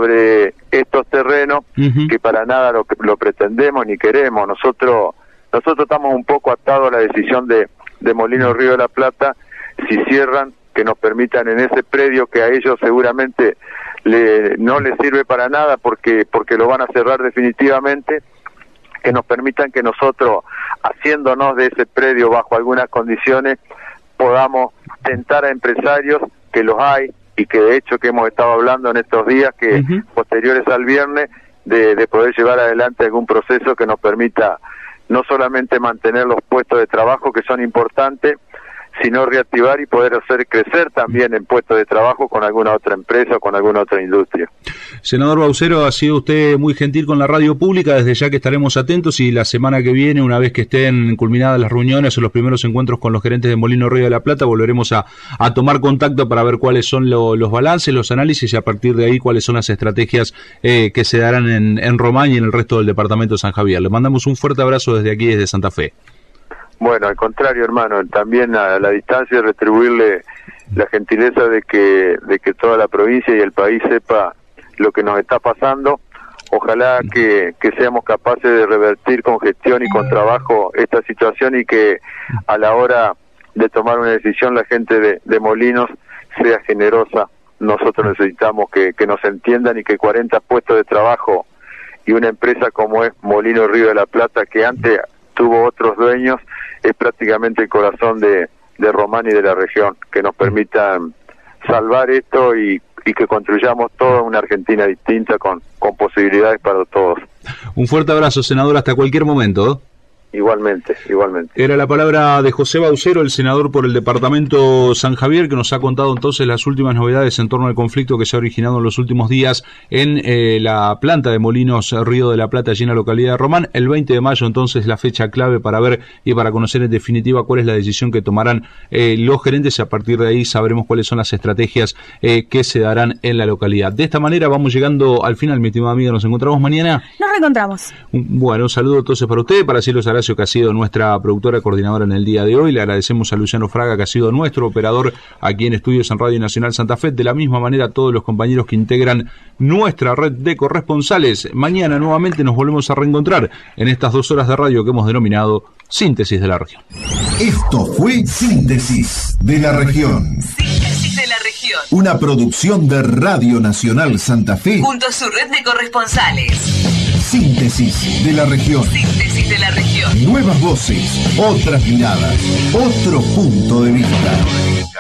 estos terrenos, que para nada lo pretendemos ni queremos. Nosotros estamos un poco atados a la decisión de Molino Río de la Plata. Si cierran, que nos permitan en ese predio, que a ellos seguramente no les sirve para nada porque lo van a cerrar definitivamente, que nos permitan que nosotros, haciéndonos de ese predio bajo algunas condiciones, podamos tentar a empresarios, que los hay, y que de hecho que hemos estado hablando en estos días, que posteriores al viernes, de poder llevar adelante algún proceso que nos permita no solamente mantener los puestos de trabajo, que son importantes, sino reactivar y poder hacer crecer también en puestos de trabajo con alguna otra empresa o con alguna otra industria. Senador Baucero, ha sido usted muy gentil con la radio pública, desde ya que estaremos atentos, y la semana que viene, una vez que estén culminadas las reuniones o los primeros encuentros con los gerentes de Molino Río de la Plata, volveremos a tomar contacto para ver cuáles son los balances, los análisis, y a partir de ahí cuáles son las estrategias que se darán en Román y en el resto del departamento de San Javier. Le mandamos un fuerte abrazo desde aquí, desde Santa Fe. Bueno, al contrario, hermano, también a la distancia retribuirle la gentileza de que toda la provincia y el país sepa lo que nos está pasando. Ojalá que seamos capaces de revertir con gestión y con trabajo esta situación, y que a la hora de tomar una decisión la gente de Molinos sea generosa. Nosotros necesitamos que nos entiendan, y que 40 puestos de trabajo y una empresa como es Molino Río de la Plata, que antes tuvo otros dueños, es prácticamente el corazón de Román y de la región, que nos permitan salvar esto y que construyamos toda una Argentina distinta con posibilidades para todos. Un fuerte abrazo, senador, hasta cualquier momento. Igualmente. Era la palabra de José Baucero, el senador por el departamento San Javier, que nos ha contado entonces las últimas novedades en torno al conflicto que se ha originado en los últimos días en la planta de Molinos Río de la Plata, allí en la localidad de Román. El 20 de mayo entonces la fecha clave para ver y para conocer en definitiva cuál es la decisión que tomarán los gerentes, y a partir de ahí sabremos cuáles son las estrategias que se darán en la localidad. De esta manera vamos llegando al final, mi estimada amiga. Nos encontramos mañana. Nos reencontramos. Bueno, un saludo entonces para usted, para Cielo Saracio, que ha sido nuestra productora coordinadora en el día de hoy. Le agradecemos a Luciano Fraga, que ha sido nuestro operador aquí en Estudios en Radio Nacional Santa Fe. De la misma manera a todos los compañeros que integran nuestra red de corresponsales. Mañana nuevamente nos volvemos a reencontrar en estas 2 horas de radio que hemos denominado Síntesis de la Región. Esto fue Síntesis de la Región. Síntesis de la Región. Una producción de Radio Nacional Santa Fe Junto a su red de corresponsales. Síntesis de la Región. Síntesis de la Región. Nuevas voces, otras miradas, otro punto de vista.